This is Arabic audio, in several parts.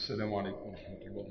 السلام عليكم ورحمة الله.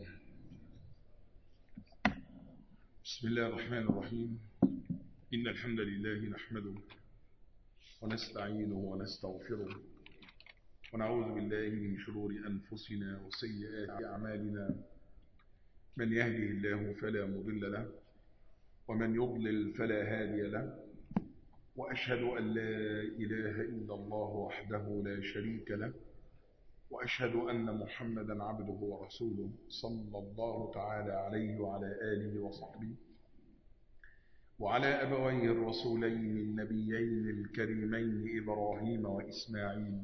بسم الله الرحمن الرحيم. إن الحمد لله نحمده ونستعينه ونستغفره ونعوذ بالله من شرور أنفسنا وسيئات أعمالنا. من يهده الله فلا مضل له ومن يضلل فلا هادي له، وأشهد أن لا إله إلا الله وحده لا شريك له، وأشهد أن محمدا عبده ورسوله صلى الله تعالى عليه وعلى آله وصحبه وعلى أبويه الرسولين النبيين الكريمين إبراهيم وإسماعيل،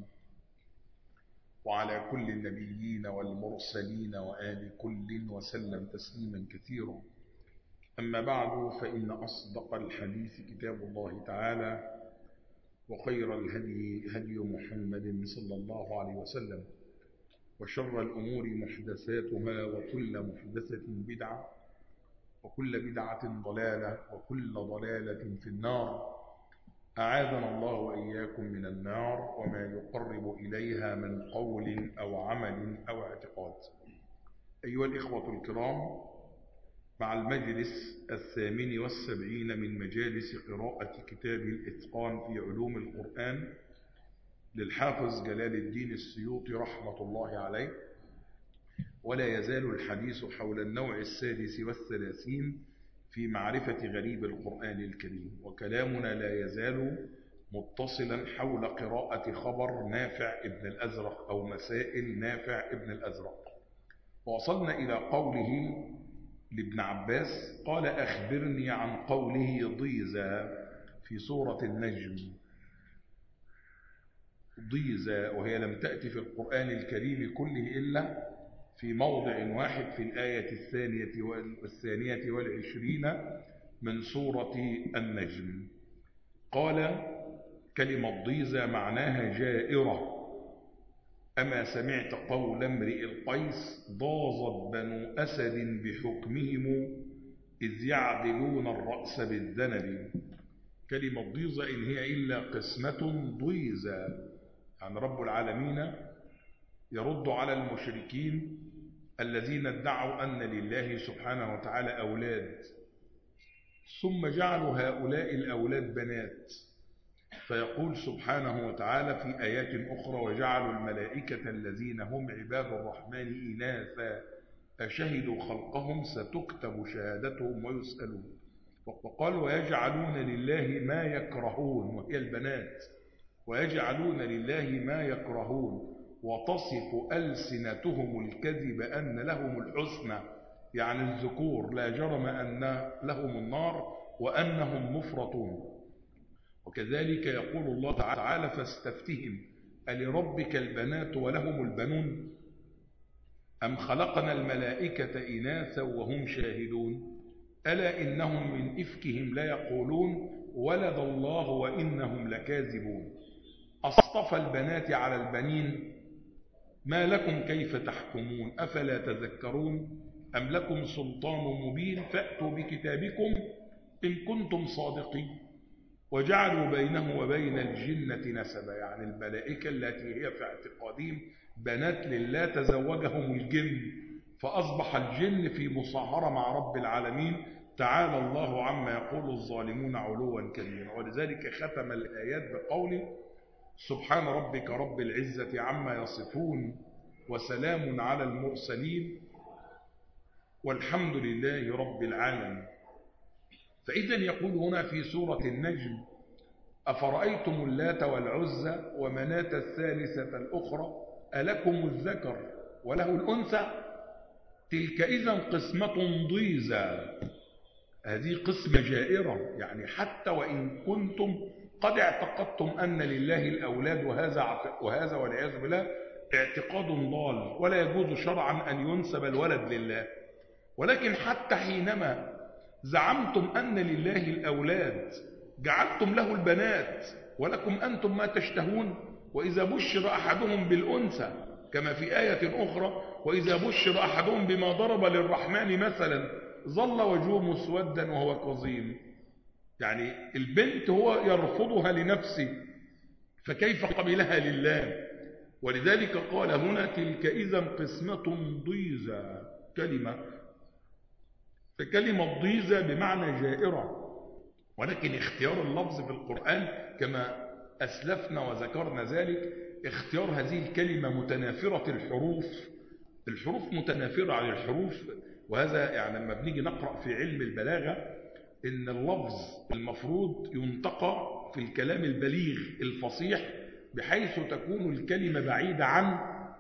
وعلى كل النبيين والمرسلين وآل كل وسلم تسليما كثيرا. أما بعد، فإن أصدق الحديث كتاب الله تعالى، وخير الهدي هدي محمد صلى الله عليه وسلم، وشر الأمور محدثاتها، وكل محدثة بدعة، وكل بدعة ضلالة، وكل ضلالة في النار. أعاذنا الله وإياكم من النار وما يقرب إليها من قول أو عمل أو اعتقاد. أيها الإخوة الكرام، مع المجلس 78 من مجالس قراءة كتاب الإتقان في علوم القرآن للحافظ جلال الدين السيوطي رحمة الله عليه، ولا يزال الحديث حول النوع 36 في معرفة غريب القرآن الكريم، وكلامنا لا يزال متصلا حول قراءة خبر نافع ابن الأزرق أو مسائل نافع ابن الأزرق. ووصلنا إلى قوله لابن عباس قال: أخبرني عن قوله ضيزى في سورة النجم. ضيزى وهي لم تأتي في القرآن الكريم كله إلا في موضع واحد في الآية 22 من سورة النجم. قال: كلمة ضيزى معناها جائرة. أما سمعت قول امرئ القيس: ضاظت بنو أسد بحكمهم إذ يعدلون الرأس بالذنب. كلمة ضيزى إن هي إلا قسمة ضيزى، يعني رب العالمين يرد على المشركين الذين ادعوا أن لله سبحانه وتعالى أولاد، ثم جعلوا هؤلاء الأولاد بنات، فيقول سبحانه وتعالى في آيات أخرى: وجعلوا الملائكة الذين هم عباد الرحمن إناثا أشهدوا خلقهم ستكتب شهادتهم ويسألون. وقال: ويجعلون لله ما يكرهون، وهي البنات، ويجعلون لله ما يكرهون وتصف ألسنتهم الكذب أن لهم الحسنى، يعني الذكور، لا جرم أن لهم النار وأنهم مفرطون. وكذلك يقول الله تعالى: فاستفتهم ألربك البنات ولهم البنون أم خلقنا الملائكة إناثا وهم شاهدون ألا إنهم من إفكهم ليقولون ولد الله وإنهم لكاذبون. أصطفى البنات على البنين ما لكم كيف تحكمون أفلا تذكرون أم لكم سلطان مبين فأتوا بكتابكم إن كنتم صادقين. وجعلوا بينه وبين الجنة نسبا، يعني الملائكة التي هي في اعتقادهم بنات لله تزوجهم الجن، فأصبح الجن في مصاهرة مع رب العالمين. تعالى الله عما يقول الظالمون علوا كبيرا. ولذلك ختم الآيات بقوله: سبحان ربك رب العزة عما يصفون وسلام على المرسلين والحمد لله رب العالمين. فإذا يقول هنا في سورة النجم: أفرأيتم اللات والعزى ومناة الثالثة الأخرى ألكم الذكر وله الأنثى تلك إذا قسمة ضيزى. هذه قسمة جائرة، يعني حتى وإن كنتم قد اعتقدتم أن لله الأولاد، وهذا والعياذ بالله اعتقاد ضال، ولا يجوز شرعا أن ينسب الولد لله. ولكن حتى حينما زعمتم أن لله الأولاد جعلتم له البنات ولكم أنتم ما تشتهون. وإذا بشر أحدهم بالأنثى كما في آية أخرى: وإذا بشر أحدهم بما ضرب للرحمن مثلا ظل وجهه مسودا وهو كظيم. يعني البنت هو يرفضها لنفسه، فكيف قبلها لله؟ ولذلك قال هنا تلك إذا قسمة ضيزى، فكلمة ضيزى بمعنى جائرة، ولكن اختيار اللفظ في القرآن كما أسلفنا وذكرنا ذلك، اختيار هذه الكلمة متنافرة الحروف متنافرة عن الحروف. وهذا يعني لما بنيجي نقرأ في علم البلاغة إن اللفظ المفروض ينتقى في الكلام البليغ الفصيح بحيث تكون الكلمة بعيدة عن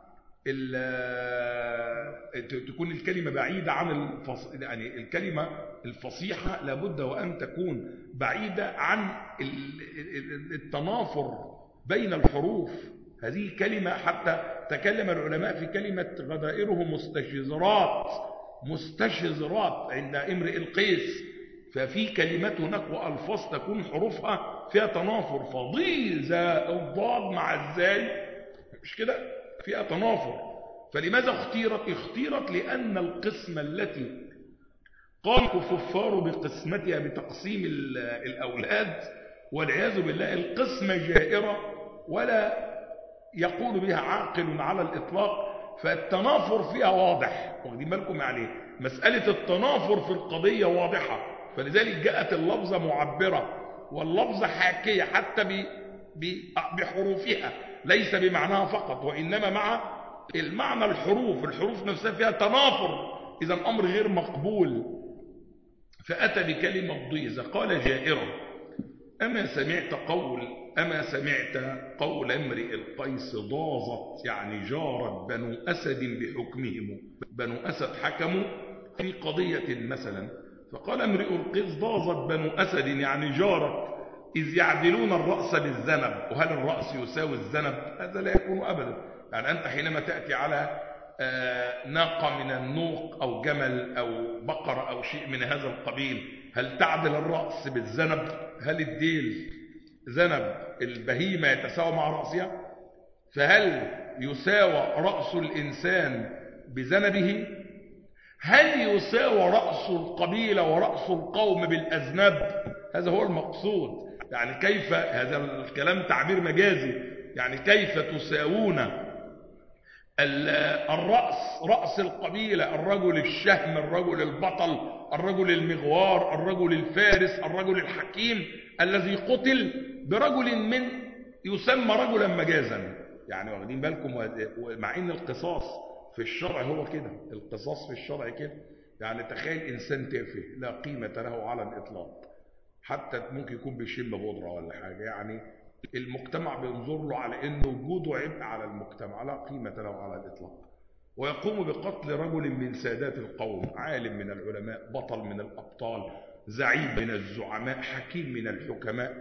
يعني الكلمة الفصيحة لابد وأن تكون بعيدة عن التنافر بين الحروف. هذه كلمة حتى تكلم العلماء في كلمة غدائره مستشزرات عند امرئ القيس، ففي كلمات هناك وألفاظ تكون حروفها فيها تنافر، فضيزة الضاد مع الزاي مش كده فيها تنافر. فلماذا اختيرت لأن القسمة التي قام الكفار بقسمتها بتقسيم الأولاد والعياذ بالله القسمة جائرة ولا يقول بها عاقل على الإطلاق، فالتنافر فيها واضح. واخدين بالكم يعني مسألة التنافر في القضية واضحة، فلذلك جاءت اللفظة معبرة واللفظة حاكية حتى بحروفها، ليس بمعناها فقط وإنما مع المعنى الحروف نفسها فيها تنافر، إذا أمر غير مقبول. فأتى بكلمة ضيزة قال جائرة. أما سمعت قول امرئ القيس ضاظت يعني جارت بنو أسد بحكمهم، بنو أسد حكموا في قضية مثلا، فقال امرئ القيس ضاظت بنو أسد يعني جارت إذ يعدلون الرأس بالذنب. وهل الرأس يساوي الذنب؟ هذا لا يكون أبدا. يعني أنت حينما تأتي على ناقة من النوق أو جمل أو بقرة أو شيء من هذا القبيل، هل تعدل الرأس بالذنب؟ هل الديل ذنب البهيمة يتساوى مع رأسها؟ فهل يساوى رأس الإنسان بذنبه؟ هل يساوى رأس القبيلة ورأس القوم بالأذناب؟ هذا هو المقصود. يعني كيف، هذا الكلام تعبير مجازي، يعني كيف تساوون رأس القبيلة، الرجل الشهم، الرجل البطل، الرجل المغوار، الرجل الفارس، الرجل الحكيم الذي قتل برجل من يسمى رجلا مجازا. يعني واخدين بالكم، مع ان القصاص في الشرع هو كده، القصاص في الشرع كده. يعني تخيل انسان تافه لا قيمة له على الاطلاق، حتى ممكن يكون بيشم بودرة ولا حاجة، يعني المجتمع بينظر له على انه وجوده عبء على المجتمع لا قيمة له على الاطلاق، ويقوم بقتل رجل من سادات القوم، عالم من العلماء، بطل من الابطال، زعيم من الزعماء، حكيم من الحكماء.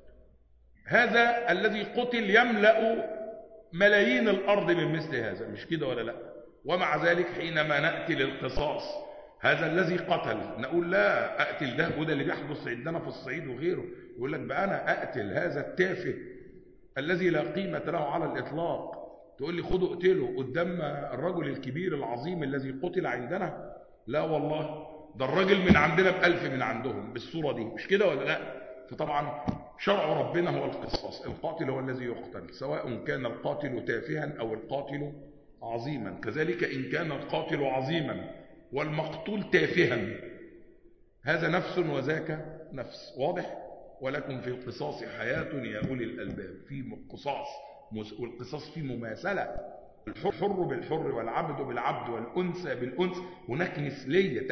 هذا الذي قتل يملأ ملايين الارض من مثل هذا، مش كده ولا لا؟ ومع ذلك حينما نأتي للقصاص، هذا الذي قتل نقول لا أقتل ده، وده اللي بيحدث عندنا في الصعيد وغيره، يقول لك بقى أنا أقتل هذا التافه الذي لا قيمة له على الإطلاق، تقول لي خدوا اقتله قدام الرجل الكبير العظيم الذي قتل عندنا؟ لا والله، ده الرجل من عندنا ب1000 من عندهم بالصورة دي، مش كده ولا لا؟ فطبعا شرع ربنا هو القصاص، القاتل هو الذي يقتل، سواء كان القاتل تافها أو القاتل عظيما، كذلك إن كان القاتل عظيما والمقتول تافها، هذا نفس وذاك نفس. واضح؟ ولكم في القصاص حياة يا أولي الألباب. في قصاص، والقصاص فيه مماثلة، الحر بالحر والعبد بالعبد والأنثى بالأنثى، هناك مثلية،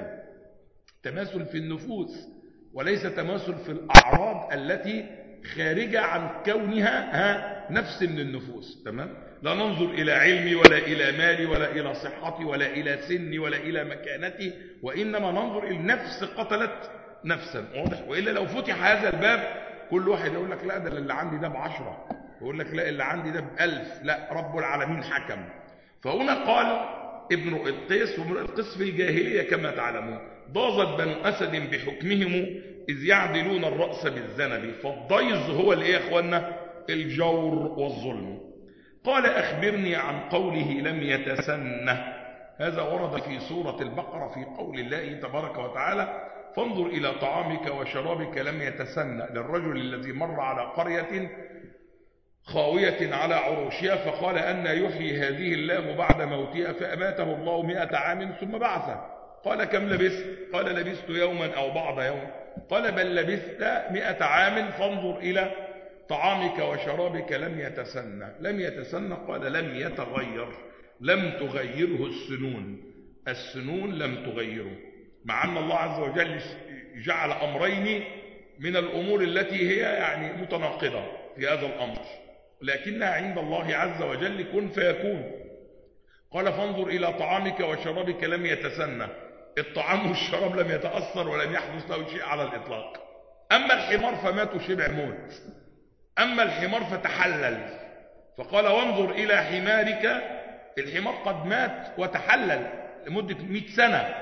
تماثل في النفوس، وليس تماثل في الأعراض التي خارجة عن كونها نفس من النفوس. تمام؟ لا ننظر إلى علمي ولا إلى مالي ولا إلى صحتي ولا إلى سني ولا إلى مكانتي، وإنما ننظر إلى نفس قتلت نفسا. واضح؟ وإلا لو فتح هذا الباب كل واحد يقول لك لا ده اللي عندي ده ب10، يقول لك لا اللي عندي ده ب1000، لا رب العالمين حكم. فهنا قال ابن القيس، وابن القيس في الجاهلية كما تعلمون، ضاظت بنو أسد بحكمهم إذ يعدلون الرأس بالذنب. فالضيظ هو اللي يا إخوانا الجور والظلم. قال أخبرني عن قوله لم يتسنه، هذا ورد في سورة البقرة في قول الله تبارك وتعالى فانظر إلى طعامك وشرابك لم يتسنه، للرجل الذي مر على قرية خاوية على عروشها، فقال أن يحيي هذه الله بعد موتها، فأماته الله 100 عام ثم بعثه. قال كم لبثت؟ قال لبثت يوما أو بعض يوم. قال بل لبثت 100 عام، فانظر إلى طعامك وشرابك لم يتسنى. لم يتسنى قال لم يتغير، لم تغيره السنون. السنون لم تغيره، مع أن الله عز وجل جعل أمرين من الأمور التي هي يعني متناقضة في هذا الأمر، لكنها عند الله عز وجل كن فيكون. قال فانظر إلى طعامك وشرابك لم يتسنى، الطعام والشراب لم يتأثر ولم يحدث له شيء على الإطلاق. أما الحمار فمات شبع موت، أما الحمار فتحلل، فقال وانظر إلى حمارك، الحمار قد مات وتحلل لمدة 100 سنة،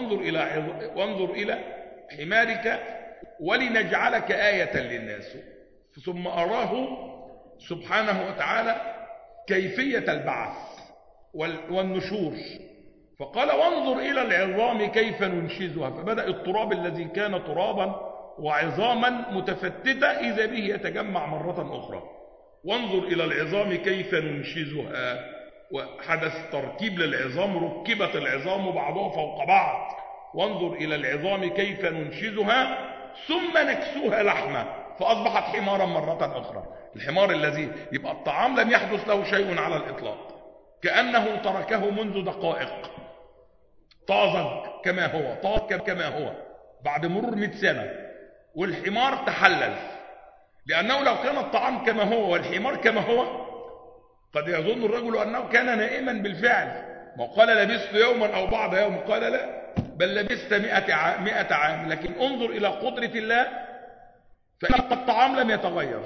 وانظر إلى حمارك ولنجعلك آية للناس. ثم أراه سبحانه وتعالى كيفية البعث والنشور، فقال وانظر إلى العظام كيف ننشزها، فبدأ التراب الذي كان ترابا وعظاما متفتتة إذا به يتجمع مرة أخرى. وانظر إلى العظام كيف ننشزها، وحدث تركيب للعظام، ركبت العظام بعضها فوق بعض. وانظر إلى العظام كيف ننشزها ثم نكسوها لحمة، فأصبحت حمارا مرة أخرى. الحمار الذي يبقى الطعام لم يحدث له شيء على الإطلاق، كأنه تركه منذ دقائق، طازج كما هو، طاق كما هو بعد مرور 100 سنة. والحمار تحلل، لأنه لو كان الطعام كما هو والحمار كما هو قد يظن الرجل أنه كان نائما بالفعل. ما قال لبثت يوما أو بعض يوم، قال لا، بل لبثت 100 عام. لكن انظر إلى قدرة الله، فإن الطعام لم يتغير،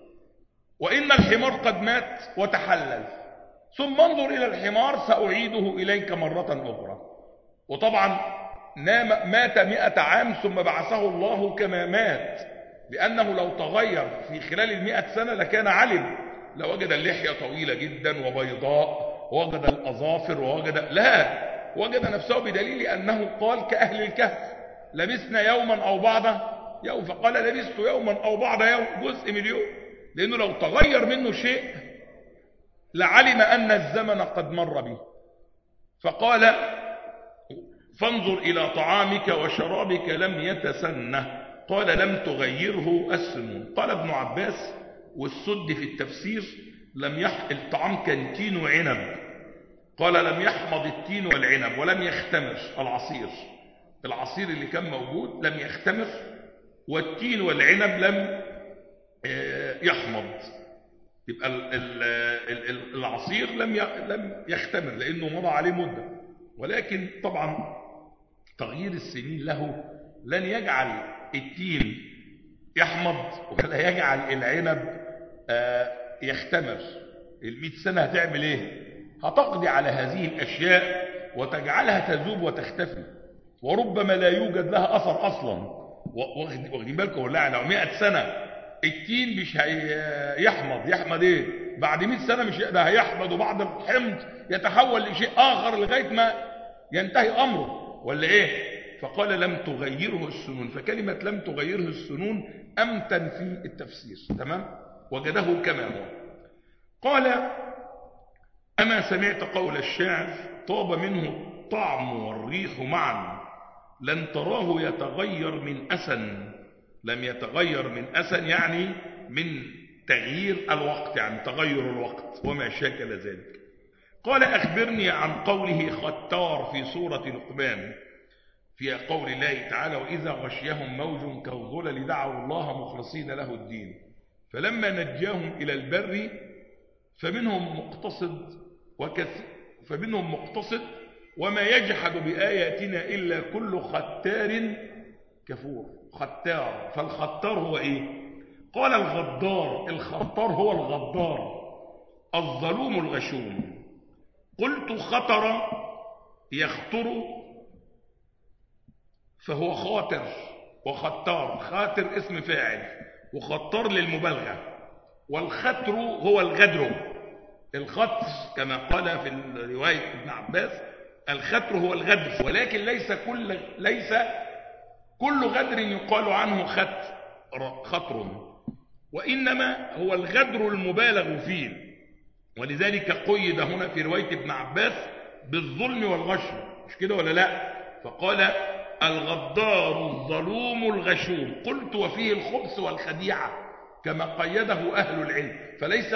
وإن الحمار قد مات وتحلل. ثم انظر إلى الحمار سأعيده إليك مرة أخرى. وطبعا مات 100 عام ثم بعثه الله كما مات، لأنه لو تغير في خلال 100 سنة لكان علم، لوجد اللحية طويلة جدا وبيضاء، ووجد الأظافر، لا، وجد نفسه بدليل أنه قال كأهل الكهف لبثنا يوما أو بعض يوم، فقال لبثت يوما أو بعض يوم، جزء من اليوم، لأنه لو تغير منه شيء لعلم أن الزمن قد مر به. فقال فانظر إلى طعامك وشرابك لم يتسنه، قال لم تغيره السنون. قال ابن عباس والسد في التفسير الطعام كان تين وعنب، قال لم يحمض التين والعنب ولم يختمر العصير اللي كان موجود لم يختمر، والتين والعنب لم يحمض، يبقى العصير لم يختمر لأنه مضى عليه مدة. ولكن طبعا تغيير السنين له لن يجعل التين يحمض ولا يجعل العنب يختمر. 100 سنة هتعمل ايه؟ هتقضي على هذه الأشياء وتجعلها تذوب وتختفي، وربما لا يوجد لها أثر أصلا. واخدين بالكم ولا؟ لو 100 سنة التين مش يحمض ايه؟ بعد 100 سنة مش ده هيحمض، وبعد الحمض يتحول لشيء آخر لغاية ما ينتهي أمره، ولا ايه؟ فقال لم تغيره السنون، فكلمة لم تغيره السنون أمتن في التفسير، تمام؟ وجده كما هو. قال أما سمعت قول الشاعر طاب منه الطعم والريح معا، لن تراه يتغير من أسن. لم يتغير من أسن يعني من تغيير الوقت، يعني تغير الوقت وما شاكل ذلك. قال أخبرني عن قوله ختار في سورة لقمان، في قول الله تعالى وإذا غشيهم موج كالظلل دعوا الله مخلصين له الدين فلما نجاهم إلى البر فمنهم مقتصد وما يجحد بآياتنا إلا كل ختار كفور. ختار، فالختار هو إيه؟ قال الخطار هو الغدار الظلوم الغشوم. قلت خطر يخطر فهو خاطر، وختار خاطر اسم فاعل، وخطار للمبالغة. والختر هو الغدر، الختر كما قال في رواية ابن عباس الختر هو الغدر، ولكن ليس كل غدر يقال عنه خطر، وإنما هو الغدر المبالغ فيه، ولذلك قيد هنا في رواية ابن عباس بالظلم والغش، مش كده ولا لا؟ فقال الغدار الظلوم الغشوم. قلت وفيه الخبث والخديعة كما قيده أهل العلم. فليس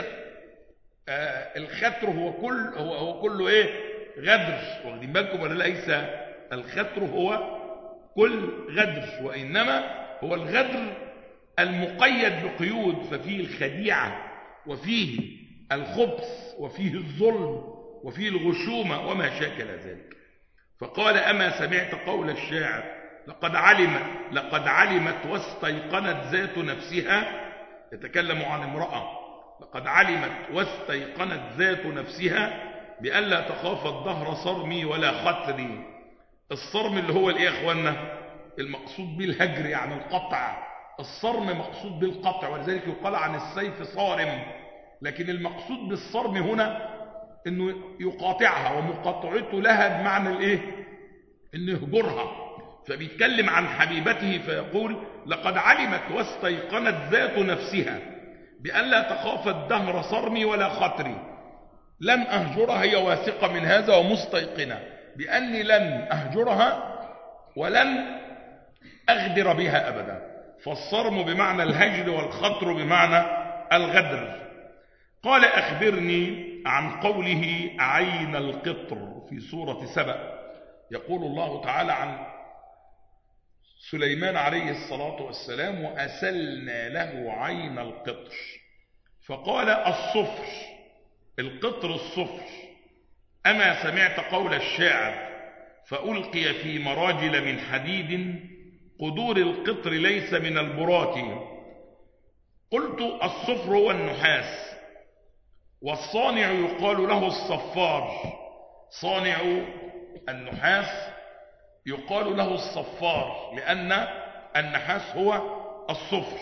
الختر هو كله ايه؟ غدر. واخدين بالكم ولا ليس الختر هو كل غدر، وإنما هو الغدر المقيد بقيود، ففيه الخديعة وفيه الخبث وفيه الظلم وفيه الغشومة وما شاكل ذلك. فقال أما سمعت قول الشاعر لقد علمت واستيقنت ذات نفسها، يتكلم عن امرأة، لقد علمت واستيقنت ذات نفسها بألا تخاف الدهر صرمي ولا خطري. الصرم اللي هو الايه يا اخوانا؟ المقصود بالهجر يعني القطع. الصرم مقصود بالقطع، ولذلك يقال عن السيف صارم، لكن المقصود بالصرم هنا انه يقاطعها، ومقاطعته لها بمعنى الايه؟ انه يهجرها. فبيتكلم عن حبيبته فيقول لقد علمت واستيقنت ذات نفسها بألا تخاف الدهر صرمي ولا خطري. لن أهجرها، هي واثقة من هذا ومستيقنة بأني لن أهجرها ولن أغدر بها أبدا. فالصرم بمعنى الهجر والخطر بمعنى الغدر. قال أخبرني عن قوله عين القطر في سورة سبأ. يقول الله تعالى عن سليمان عليه الصلاة والسلام وأسلنا له عين القطر. فقال الصفر، القطر الصفر. أما سمعت قول الشاعر فألقي في مراجل من حديد قدور القطر ليس من البراك. قلت الصفر هو النحاس، والصانع يقال له الصفار. صانع النحاس يقال له الصفار لأن النحاس هو الصفر.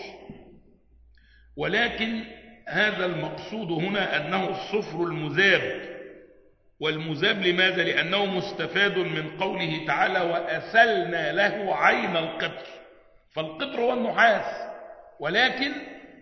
ولكن هذا المقصود هنا أنه الصفر المذاب. والمذاب لماذا؟ لأنه مستفاد من قوله تعالى وأسلنا له عين القطر. فالقطر هو النحاس، ولكن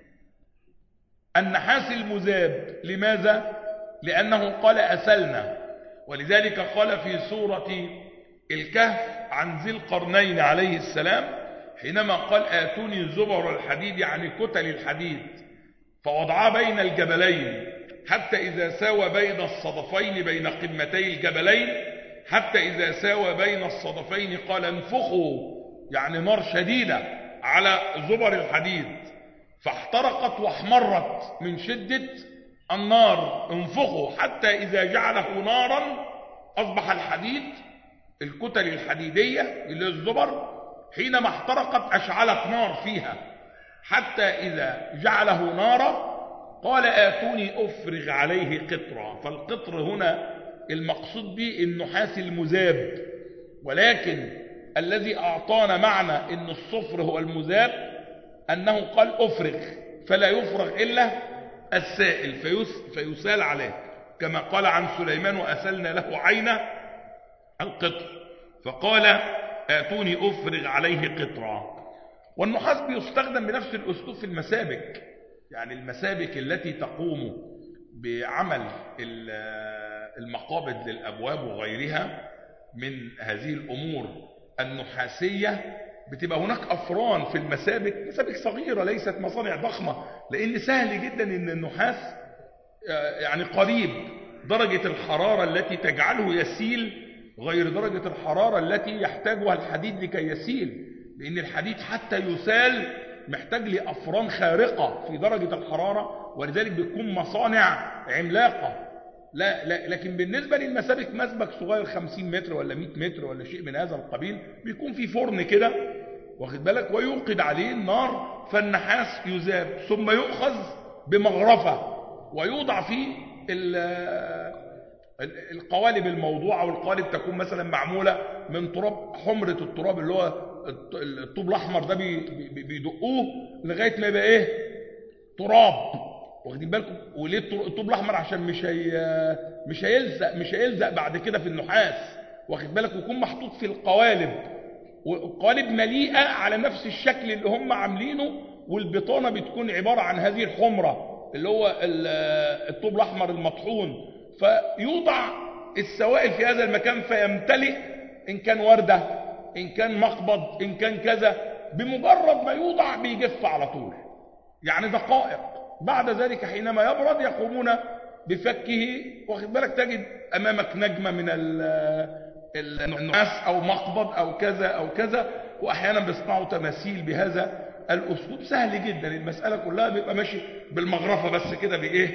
النحاس المذاب. لماذا؟ لأنه قال أسلنا. ولذلك قال في سورة الكهف عن ذي القرنين عليه السلام حينما قال آتوني زبر الحديد، يعني كتل الحديد، فوضعها بين الجبلين حتى إذا ساوى بين الصدفين بين قمتي الجبلين، حتى إذا ساوى بين الصدفين قال انفخوا، يعني نار شديدة على زبر الحديد، فاحترقت واحمرت من شدة النار. انفخوا حتى إذا جعله نارا أصبح الحديد، الكتل الحديدية اللي الزبر، حينما احترقت أشعلت نار فيها، حتى إذا جعله نارا قال آتوني أفرغ عليه قطرا. فالقطر هنا المقصود به النحاس المذاب، ولكن الذي أعطانا معنى أن الصفر هو المذاب أنه قال أفرغ، فلا يفرغ إلا السائل فيسال عليه، كما قال عن سليمان وأسلنا له عين القطر. فقال آتوني أفرغ عليه قطرا. والنحاس بيستخدم بنفس الأسلوب في المسابك، يعني المسابك التي تقوم بعمل المقابض للأبواب وغيرها من هذه الأمور النحاسية، بتبقى هناك أفران في المسابك، مسابك صغيرة ليست مصانع ضخمة، لأن سهل جدا أن النحاس يعني قريب درجة الحرارة التي تجعله يسيل غير درجة الحرارة التي يحتاجها الحديد لكي يسيل، لأن الحديد حتى يسال محتاج لأفران خارقة في درجة الحرارة، ولذلك بتكون مصانع عملاقة. لكن بالنسبة للمسابك مسبك صغير 50 متر ولا 100 متر ولا شيء من هذا القبيل، بيكون في فرن كده واخد بالك ويوقد عليه النار، فالنحاس يذاب ثم يؤخذ بمغرفة ويوضع فيه القوالب الموضوعة، والقوالب تكون مثلا معمولة من تراب، حمرة التراب اللي هو الطوب الأحمر ده بيدقوه لغاية ما يبقى ايه؟ تراب. واخدين بالكم؟ وليه الطوب الأحمر؟ عشان مش هيلزق بعد كده في النحاس، واخد بالك؟ ويكون محطوط في القوالب، والقوالب مليئة على نفس الشكل اللي هم عاملينه، والبطانة بتكون عبارة عن هذه الحمرة اللي هو الطوب الأحمر المطحون، فيوضع السوائل في هذا المكان فيمتلئ، إن كان وردة إن كان مقبض إن كان كذا، بمجرد ما يوضع بيجف على طول، يعني دقائق. بعد ذلك حينما يبرد يقومون بفكه، واخد بالك، تجد أمامك نجمة من النحاس أو مقبض أو كذا أو كذا، وأحيانا بيصنعوا تماثيل بهذا الأسلوب. سهل جدا، المسألة كلها بيبقى ماشي بالمغرفة بس كده،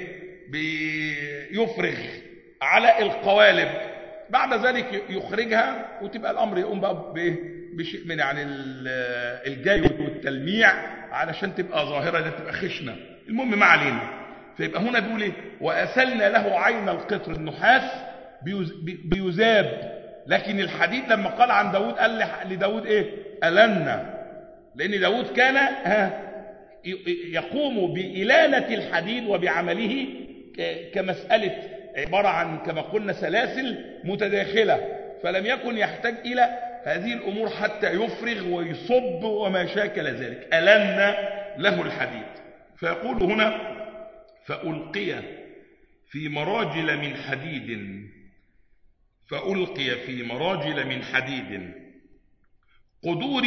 بيفرغ على القوالب، بعد ذلك يخرجها، وتبقى الأمر يقوم بقى بشيء من يعني الجاي والتلميع علشان تبقى ظاهرة، لا تبقى خشنة. المهم ما علينا. فيبقى هنا بيقول ايه؟ وأسلنا له عين القطر، النحاس بيذاب. لكن الحديد لما قال عن داود قال لداود ايه؟ ألنا، لأن داود كان يقوم بإلانة الحديد وبعمله كمسألة عبارة عن كما قلنا سلاسل متداخلة، فلم يكن يحتاج إلى هذه الأمور حتى يفرغ ويصب وما شاكل ذلك. ألنا له الحديد. فيقول هنا فألقي في مراجل من حديد، فألقي في مراجل من حديد قدور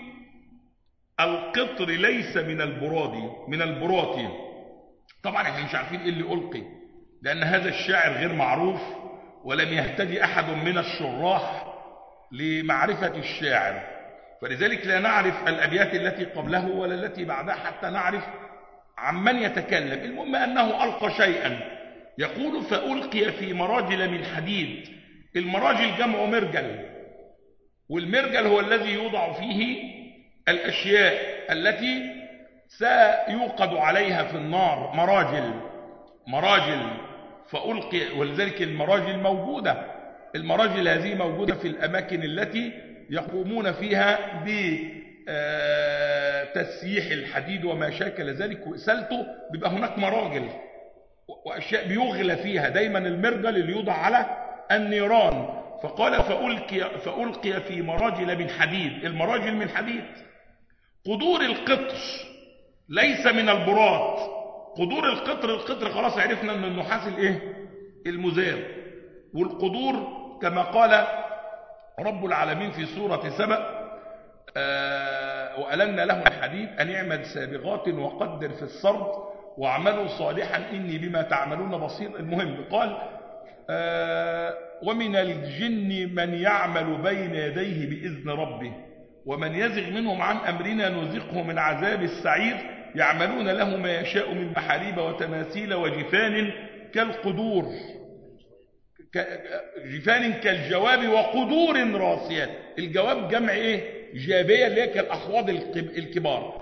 القطر ليس من البراط. طبعا احنا مش عارفين ايه اللي ألقي، لأن هذا الشاعر غير معروف، ولم يهتدي أحد من الشراح لمعرفة الشاعر، فلذلك لا نعرف الأبيات التي قبله ولا التي بعدها حتى نعرف عمن يتكلم. المهم أنه ألقى شيئا. يقول فألقي في مراجل من حديد. المراجل جمع مرجل، والمرجل هو الذي يوضع فيه الأشياء التي سيوقد عليها في النار. مراجل فألقي، ولذلك المراجل موجودة. المراجل هذه موجودة في الأماكن التي يقومون فيها بتسييح الحديد وما شاكل ذلك وإسالته، بيبقى هناك مراجل وأشياء بيغلى فيها، دايما المرجل اللي يوضع على النيران. فقال فألقي في مراجل من حديد. المراجل من حديد. قدور القطر ليس من البراط. قدور القطر خلاص عرفنا من النحاس المذاب. والقدور كما قال رب العالمين في سورة سبأ وألنا له الحديد أن اعمل سابغات وقدر في السرد واعملوا صالحا إني بما تعملون بصير. المهم قال ومن الجن من يعمل بين يديه بإذن ربه ومن يزغ منهم عن أمرنا نذقه من عذاب السعير يعملون له ما يشاء من محاريب وتماثيل وجفان كالقدور، جفان كالجواب وقدور راسيات. الجواب جمع جابية اللي هي كالأحواض الكبار،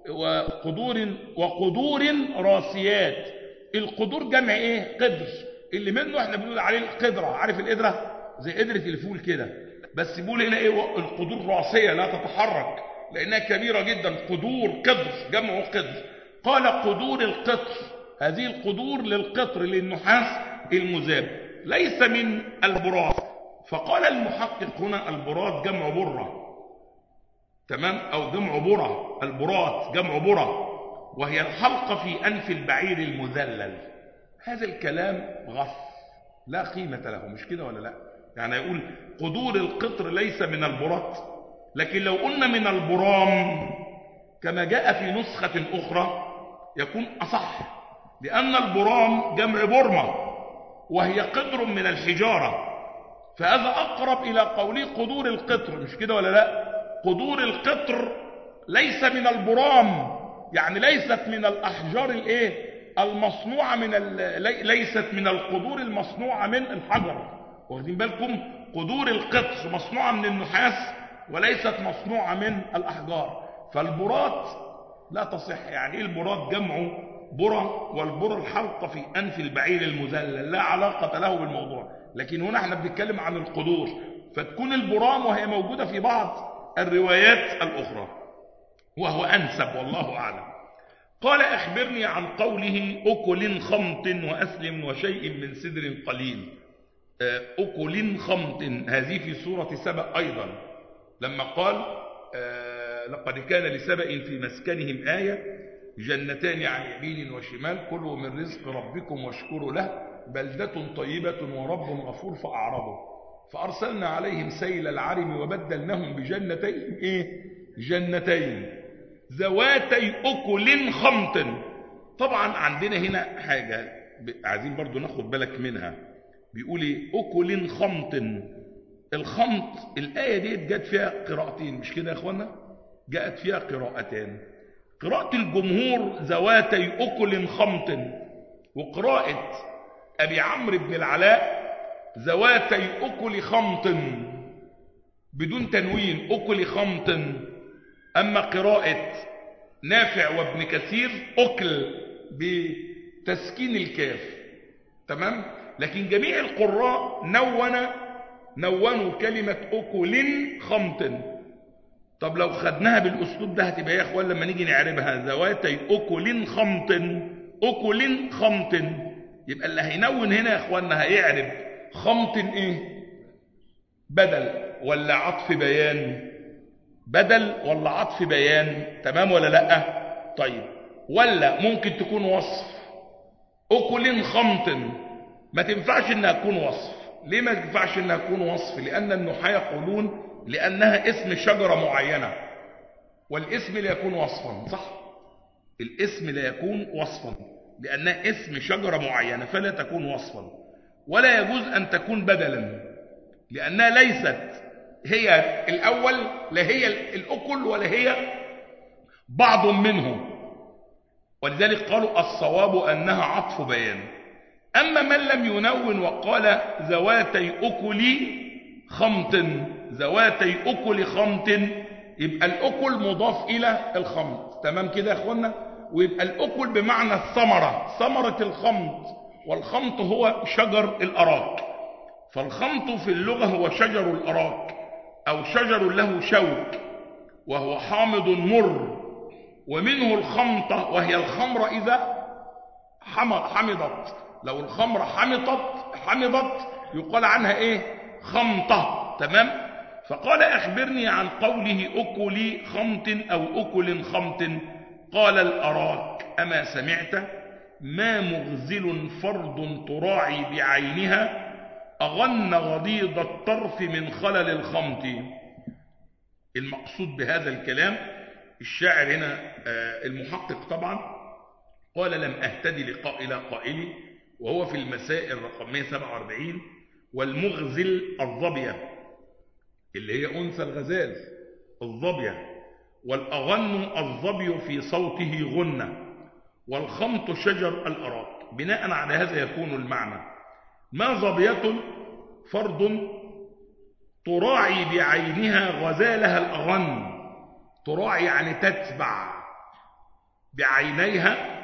وقدور راسيات. القدور جمع قدر، اللي منه احنا بنقول عليه القدرة. عارف القدرة؟ زي قدرة الفول كده، بس بيقول هنا القدور راسية لا تتحرك لأنها كبيرة جدا. قدور قدر جمع قدر. قال قدور القطر، هذه القدور للقطر للنحاس المذاب ليس من البراط. فقال المحقق هنا البراط جمع برة، تمام، أو جمع برة. البراط جمع برة، وهي الحلقة في أنف البعير المذلل. هذا الكلام غث لا قيمة له، مش كده ولا لا؟ يعني يقول قدور القطر ليس من البراط، لكن لو قلنا من البرام كما جاء في نسخة أخرى يكون أصح، لأن البرام جمع برمة وهي قدر من الحجارة، فهذا أقرب إلى قولي قدور القطر، مش كده ولا لا؟ قدور القطر ليس من البرام، يعني ليست من الأحجار المصنوعة ليست من القدور المصنوعة من الحجر. واخدين بالكم؟ قدور القطر مصنوعة من النحاس وليست مصنوعة من الأحجار. فالبراط لا تصح. يعني البراط جمع برة، والبر الحلقة في أنف البعير المذلل، لا علاقة له بالموضوع. لكن هنا احنا بنتكلم عن القدور، فتكون البرام وهي موجودة في بعض الروايات الأخرى، وهو أنسب والله أعلم. قال أخبرني عن قوله أكل خمط وأسلم وشيء من سدر قليل. أكل خمط هذه في سورة سبأ أيضا، لما قال لقد كان لسبأ في مسكنهم آية جنتان عن يمين وشمال كلوا من رزق ربكم واشكروا له بلدة طيبة ورب غفور فأعرضوا فأرسلنا عليهم سيل العرم وبدلناهم بجنتين جنتين ذواتي أكل خمط. طبعا عندنا هنا حاجة عايزين برضو ناخد بالك منها، بيقول أكل خمط. الخمط الآية دي جاءت فيها قراءتين، مش كده يا اخوانا؟ جاءت فيها قراءتان، قراءة الجمهور ذواتي أكل خمط، وقراءة أبي عمرو بن العلاء ذواتي أكل خمط بدون تنوين أكل خمط. أما قراءة نافع وابن كثير أكل بتسكين الكاف، تمام؟ لكن جميع القراء نونوا كلمة أكل خمط. طب لو خدناها بالأسلوب ده هتبقى يا اخوان لما نيجي نعربها ذواتي أكل خمط أكل خمط، يبقى اللي هينون هنا يا اخواننا هيعرب خمط بدل ولا عطف بيان؟ بدل ولا عطف بيان؟ تمام ولا لا؟ طيب، ولا ممكن تكون وصف. أكل خمط ما تنفعش انها تكون وصف. ليه ما تنفعش انها تكون وصف؟ لان النحاة يقولون لانها اسم شجرة معينة، والاسم لا يكون وصفا، صح؟ الاسم لا يكون وصفا لانها اسم شجرة معينة فلا تكون وصفا. ولا يجوز ان تكون بدلا لانها ليست هي الاول، لا هي الاكل ولا هي بعض منه، ولذلك قالوا الصواب انها عطف بيان. اما من لم ينون وقال ذواتي اكل خمط ذواتي أكل خمط، يبقى الأكل مضاف إلى الخمط، تمام كده يا أخوانا؟ ويبقى الأكل بمعنى الثمرة، ثمرة الخمط، والخمط هو شجر الأراك. فالخمط في اللغة هو شجر الأراك أو شجر له شوك وهو حامض مر، ومنه الخمطة وهي الخمرة إذا حمضت. لو الخمرة حمضت يقال عنها خمطة، تمام؟ فقال أخبرني عن قوله أكل خمط أو أكل خمط. قال الأراك أما سمعت ما مغزل فرد تراعي بعينها أغن غضيض الطرف من خلل الخمط. المقصود بهذا الكلام الشاعر هنا المحقق طبعا قال لم أهتدي إلى قائلي، وهو في المسائل رقم 147. والمغزل الظبية اللي هي أنثى الغزال الظبية، والأغن الظبي في صوته غنة، والخمط شجر الأراك. بناء على هذا يكون المعنى ما ظبية فرد تراعي بعينها غزالها الأغن. تراعي يعني تتبع بعينيها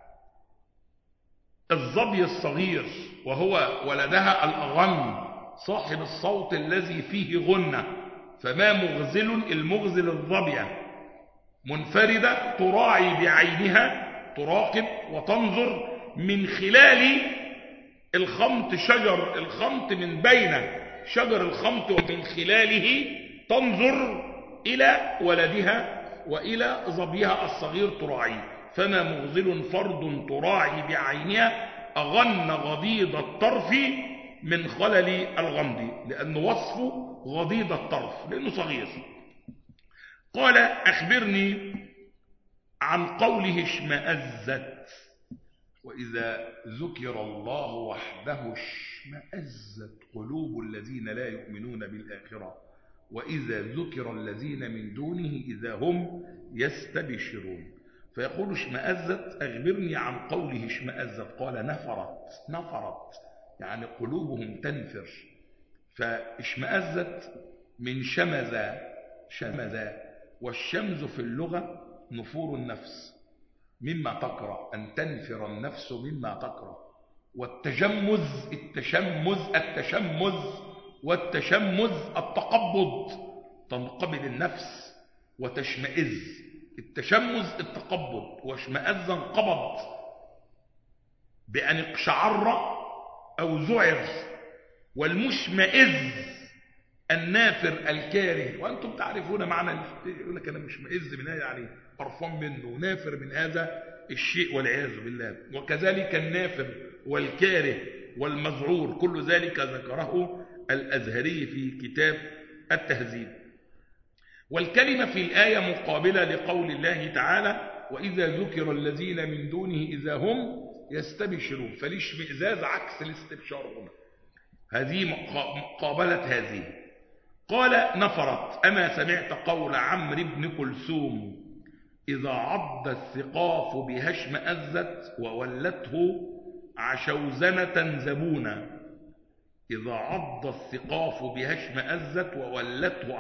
الظبي الصغير وهو ولدها الأغن صاحب الصوت الذي فيه غنة. فما مغزل، المغزل الظبية منفردة تراعي بعينها، تراقب وتنظر من خلال الخمط، شجر الخمط، من بين شجر الخمط ومن خلاله تنظر إلى ولدها وإلى ظبيها الصغير تراعي. فما مغزل فرد تراعي بعينها أغن غضيض الطرف من خلل الغمد، لأنه وصفه غضيض الطرف لأنه صغير. قال أخبرني عن قوله اشمأزت. وإذا ذكر الله وحده اشمأزت قلوب الذين لا يؤمنون بالآخرة وإذا ذكر الذين من دونه إذا هم يستبشرون. فيقول اشمأزت أخبرني عن قوله اشمأزت. قال نفرت يعني قلوبهم تنفر. فاشمأزت من شمز، والشمز في اللغة نفور النفس مما تكره، أن تنفر النفس مما تكره. والتجمز والتشمز التقبض، تنقبض النفس وتشمئز. التشمز التقبض، واشمئز انقبض بأن اقشعر أو ذعر. والمشمئز النافر الكاره، وأنتم تعرفون معنى، يقول لك أنا مش مئز منها يعني قرفان منه، نافر من هذا الشيء والعياذ بالله. وكذلك النافر والكاره والمذعور كل ذلك ذكره الأزهري في كتاب التهذيب. والكلمة في الآية مقابلة لقول الله تعالى وإذا ذكر الذين من دونه إذا هم يستبشرون، فالاشمئزاز عكس الاستبشار هنا، هذه مقابلة هذه. قال نفرت أما سمعت قول عمرو بن كلثوم إذا عض الثقاف بها اشمأزت وولته عشوزنة زبونا. إذا عض الثقاف بها اشمأزت وولته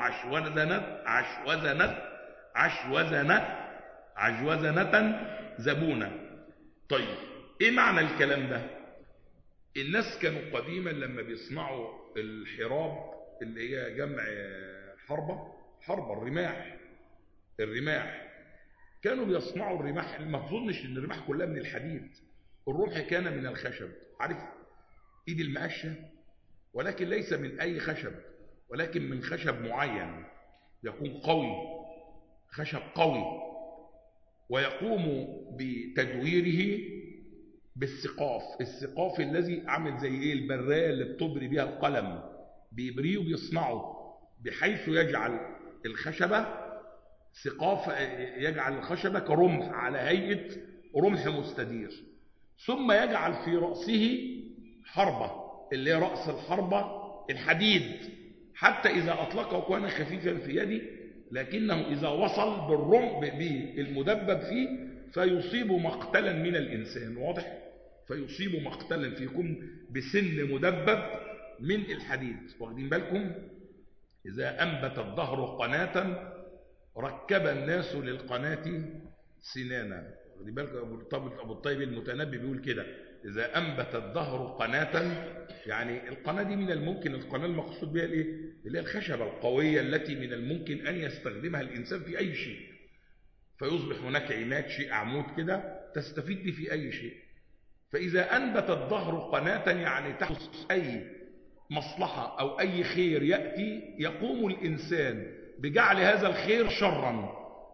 عشوزنة زبونا. طيب إيه معنى الكلام ده؟ الناس كانوا قديما لما بيصنعوا الحراب اللي هي جمع حربة الرماح كانوا بيصنعوا الرماح. ما تظنش ان الرماح كلها من الحديد، الرمح كان من الخشب، عارف ايد المقشه، ولكن ليس من اي خشب، ولكن من خشب معين يكون قوي، خشب قوي، ويقوم بتدويره السقاف الذي عامل زي ايه البرايه اللي بتبري بها القلم، بيبريه وبيصنعه بحيث يجعل الخشبه سقاف، يجعل الخشبه كرمح على هيئه رمح مستدير، ثم يجعل في راسه حربه اللي هي راس الحربه الحديد، حتى اذا اطلقه كان خفيفا في يدي، لكنه اذا وصل بالمدبب فيه فيصيب مقتلا من الانسان، واضح؟ فيصيب مقتلا، فيكون بسن مدبب من الحديد. واخدين بالكم؟ إذا أنبت الظهر قناة ركب الناس للقناة سنانا. واخدين بالكم؟ أبو الطيب المتنبي بيقول كده، إذا أنبت الظهر قناة، يعني القناة دي من الممكن، القناة المقصود بها الايه؟ اللي هي الخشبة القوية التي من الممكن أن يستخدمها الإنسان في أي شيء، فيصبح هناك عماد، شيء عمود كده تستفيد به في أي شيء. فإذا أنبت الظهر قناة يعني تحدث أي مصلحة أو أي خير يأتي، يقوم الإنسان بجعل هذا الخير شرا.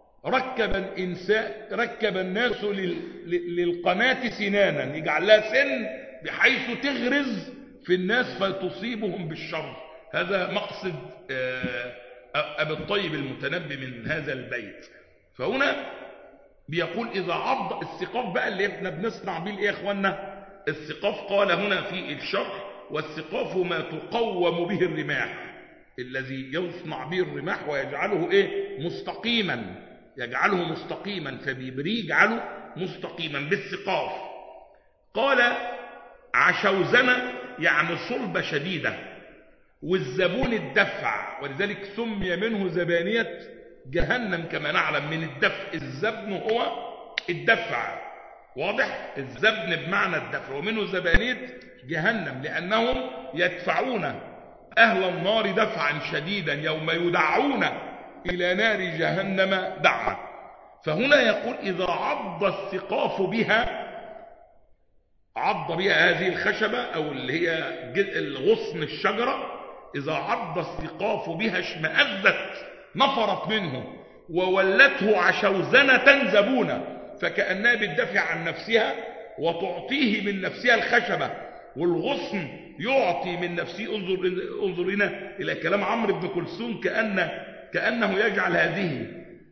ركب الناس للقناة سنانا، يجعل لها سن بحيث تغرز في الناس فتصيبهم بالشر. هذا مقصد أبي الطيب المتنبي من هذا البيت. فهنا بيقول إذا عض السقاف بقى اللي احنا بنصنع به ايه يا اخوانا؟ السقاف قال هنا في الشرح والسقاف ما تقوم به الرماح، الذي يصنع به الرماح ويجعله ايه؟ مستقيما، يجعله مستقيما، فبيبريه يجعله مستقيما بالسقاف. قال عشوزنة يعني صلبة شديدة، والزبون الدفع، ولذلك سمي منه زبانية جهنم كما نعلم من الدفع. الزبن هو الدفع، واضح؟ الزبن بمعنى الدفع، ومنه زبانية جهنم لأنهم يدفعون أهل النار دفعا شديدا يوم يدعون إلى نار جهنم دعا. فهنا يقول إذا عض السقاف بها، عض بها هذه الخشبة أو اللي هي الغصن الشجرة، إذا عض السقاف بها اشمأزت، نفرت منه، وولته عشوزنة زبونة، فكأنها بتدافع عن نفسها وتعطيه من نفسها الخشبة، والغصن يعطي من نفسه. انظر هنا إلى كلام عمرو بن كلثوم، كأنه يجعل هذه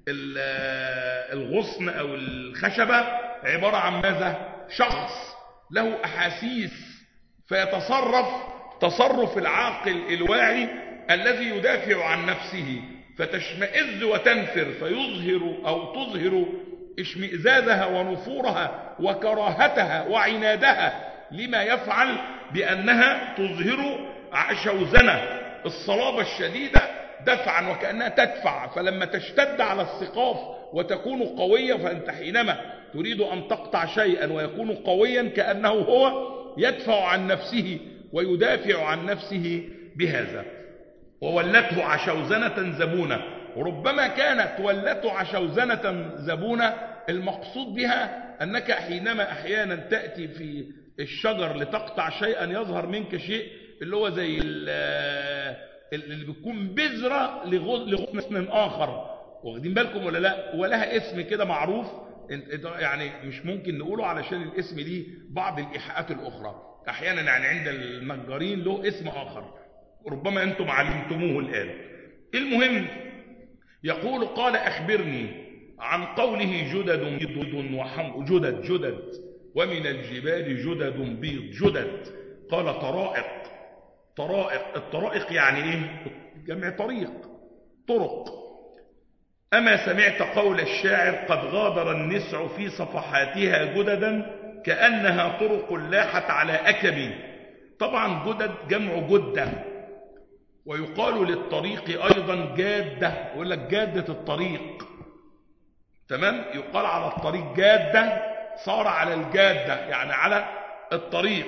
الغصن أو الخشبة عبارة عن ماذا؟ شخص له أحاسيس، فيتصرف تصرف العاقل الواعي الذي يدافع عن نفسه، فتشمئز وتنفر، فيظهر أو تظهر اشمئزازها ونفورها وكراهتها وعنادها لما يفعل، بأنها تظهر عشوزنة الصلابة الشديدة دفعا، وكأنها تدفع. فلما تشتد على السقاف وتكون قوية، فأنت حينما تريد أن تقطع شيئا ويكون قويا كأنه هو يدفع عن نفسه ويدافع عن نفسه بهذا. وولته عشوزنة زبونة، وربما كانت ولته عشوزنة زبونة المقصود بها أنك حينما أحيانا تأتي في الشجر لتقطع شيئا يظهر منك شيء اللي هو زي اللي بتكون بذرة لغصن آخر، واخدين بالكم ولا لا؟ ولها اسم كده معروف، يعني مش ممكن نقوله علشان الاسم ليه بعض الإيحاءات الأخرى، أحيانا يعني عند النجارين له اسم آخر ربما أنتم علمتموه الآن. المهم يقول قال أخبرني عن قوله جدد بيض وحمر، جدد ومن الجبال جدد بيض، جدد قال طرائق، الطرائق يعني ايه؟ جمع طريق، طرق. أما سمعت قول الشاعر قد غادر النسع في صفحاتها جددا كأنها طرق لاحت على أكب. طبعا جدد جمع جدة، ويقال للطريق أيضا جادة، يقول لك جادة الطريق، تمام؟ يقال على الطريق جادة، صار على الجادة يعني على الطريق.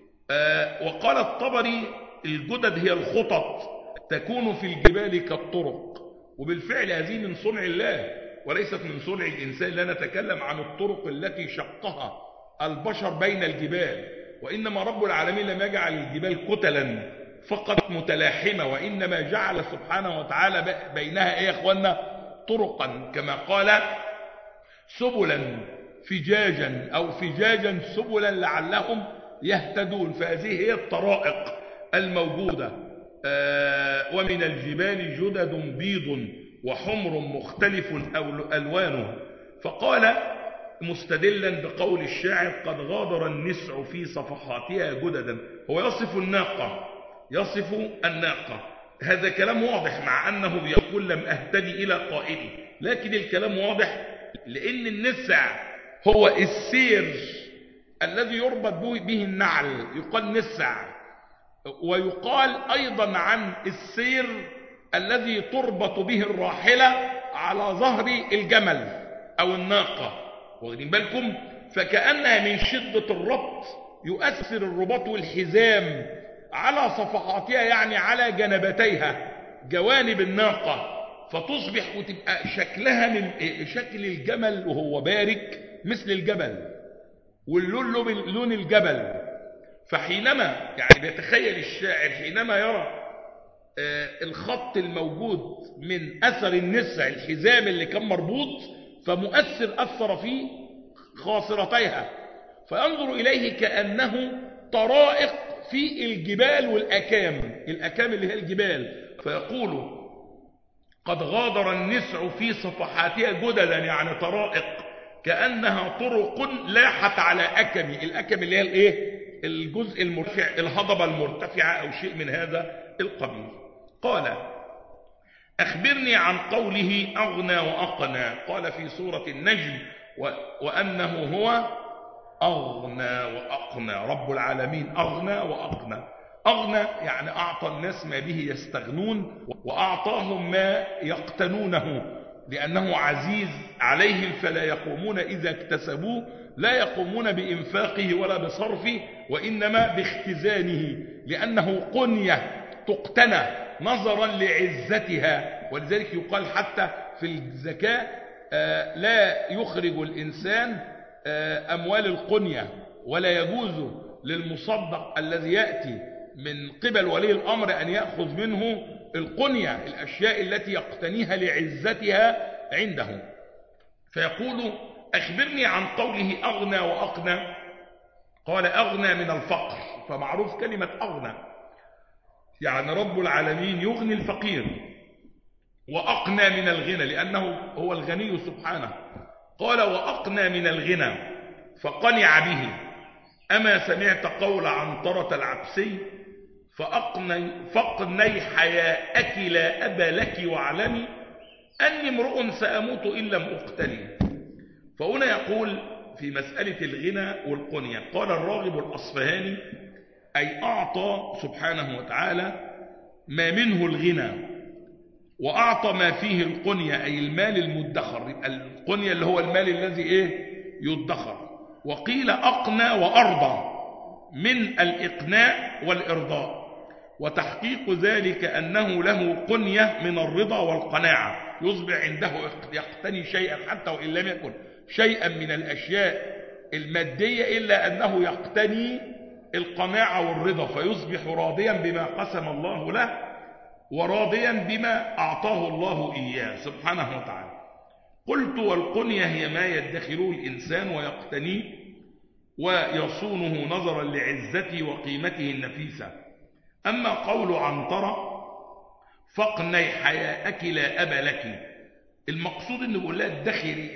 وقال الطبري الجدد هي الخطط تكون في الجبال كالطرق، وبالفعل هذه من صنع الله وليست من صنع الإنسان. لا نتكلم عن الطرق التي شقها البشر بين الجبال، وإنما رب العالمين لم يجعل الجبال كتلا فقط متلاحمة، وإنما جعل سبحانه وتعالى بينها ايه يا اخوانا؟ طرقا، كما قال سبلا فجاجا أو فجاجا سبلا لعلهم يهتدون. فهذه هي الطرائق الموجودة. ومن الجبال جدد بيض وحمر مختلف ألوانه. فقال مستدلا بقول الشاعر قد غادر النسع في صفحاتها جددا، هو يصف الناقة. هذا كلام واضح مع أنه يقول لم أهتدي إلى قائدي، لكن الكلام واضح لأن النسع هو السير الذي يربط به النعل، يقال نسع. ويقال أيضا عن السير الذي تربط به الراحلة على ظهر الجمل أو الناقة، واخدين بالكم؟ فكأنها من شدة الربط يؤثر الرباط والحزام على صفحاتها، يعني على جنبتيها، جوانب الناقة، فتصبح وتبقى شكلها من شكل الجمل وهو بارك مثل الجبل، واللون لون الجبل. فحينما يعني بيتخيل الشاعر حينما يرى الخط الموجود من أثر النسع، الحزام اللي كان مربوط فمؤثر أثر في خاصرتيها، فينظر إليه كأنه طرائق في الجبال والأكام، الأكام اللي هي الجبال. فيقول قد غادر النسع في صفحاتها جددا، يعني طرائق كأنها طرق لاحت على أكم، الأكم اللي هي الايه؟ الجزء المرتفع، الهضبة المرتفعة أو شيء من هذا القبيل. قال أخبرني عن قوله أغنى وأقنى، قال في سورة النجم وأنه هو أغنى وأقنى، رب العالمين أغنى وأقنى. أغنى يعني أعطى الناس ما به يستغنون، وأعطاهم ما يقتنونه، لأنه عزيز عليهم فلا يقومون إذا اكتسبوه، لا يقومون بإنفاقه ولا بصرفه، وإنما باختزانه، لأنه قنية تقتنى نظرا لعزتها. ولذلك يقال حتى في الزكاة لا يخرج الإنسان أموال القنية، ولا يجوز للمصدق الذي يأتي من قبل ولي الأمر أن يأخذ منه القنية، الأشياء التي يقتنيها لعزتها عنده. فيقول أخبرني عن قوله أغنى وأقنى. قال أغنى من الفقر، فمعروف كلمة أغنى يعني رب العالمين يغني الفقير، وأقنى من الغنى لأنه هو الغني سبحانه. قال وأقنى من الغنى فقنع به. أما سمعت قول عنترة العبسي فاقني حياءك لا أبا لك واعلمي أني امرؤ سأموت إن لم أقتلي. فهنا يقول في مسألة الغنى والقنية، قال الراغب الأصفهاني أي أعطى سبحانه وتعالى ما منه الغنى، وأعطى ما فيه القنية أي المال المدخر، القنية اللي هو المال الذي يدخر. وقيل أقنى وأرضى من الإقناء والإرضاء، وتحقيق ذلك أنه له قنية من الرضا والقناعة، يصبح عنده يقتني شيئا حتى وإن لم يكن شيئا من الأشياء المادية، إلا أنه يقتني القناعة والرضا، فيصبح راضيا بما قسم الله له وراضيا بما أعطاه الله إياه سبحانه وتعالى. قلت والقنية هي ما يدخره الإنسان ويقتنيه ويصونه نظرا لعزته وقيمته النفيسة. أما قول عنترة فاقني حياءك لا أب لك، المقصود أنه يقول لها ادخري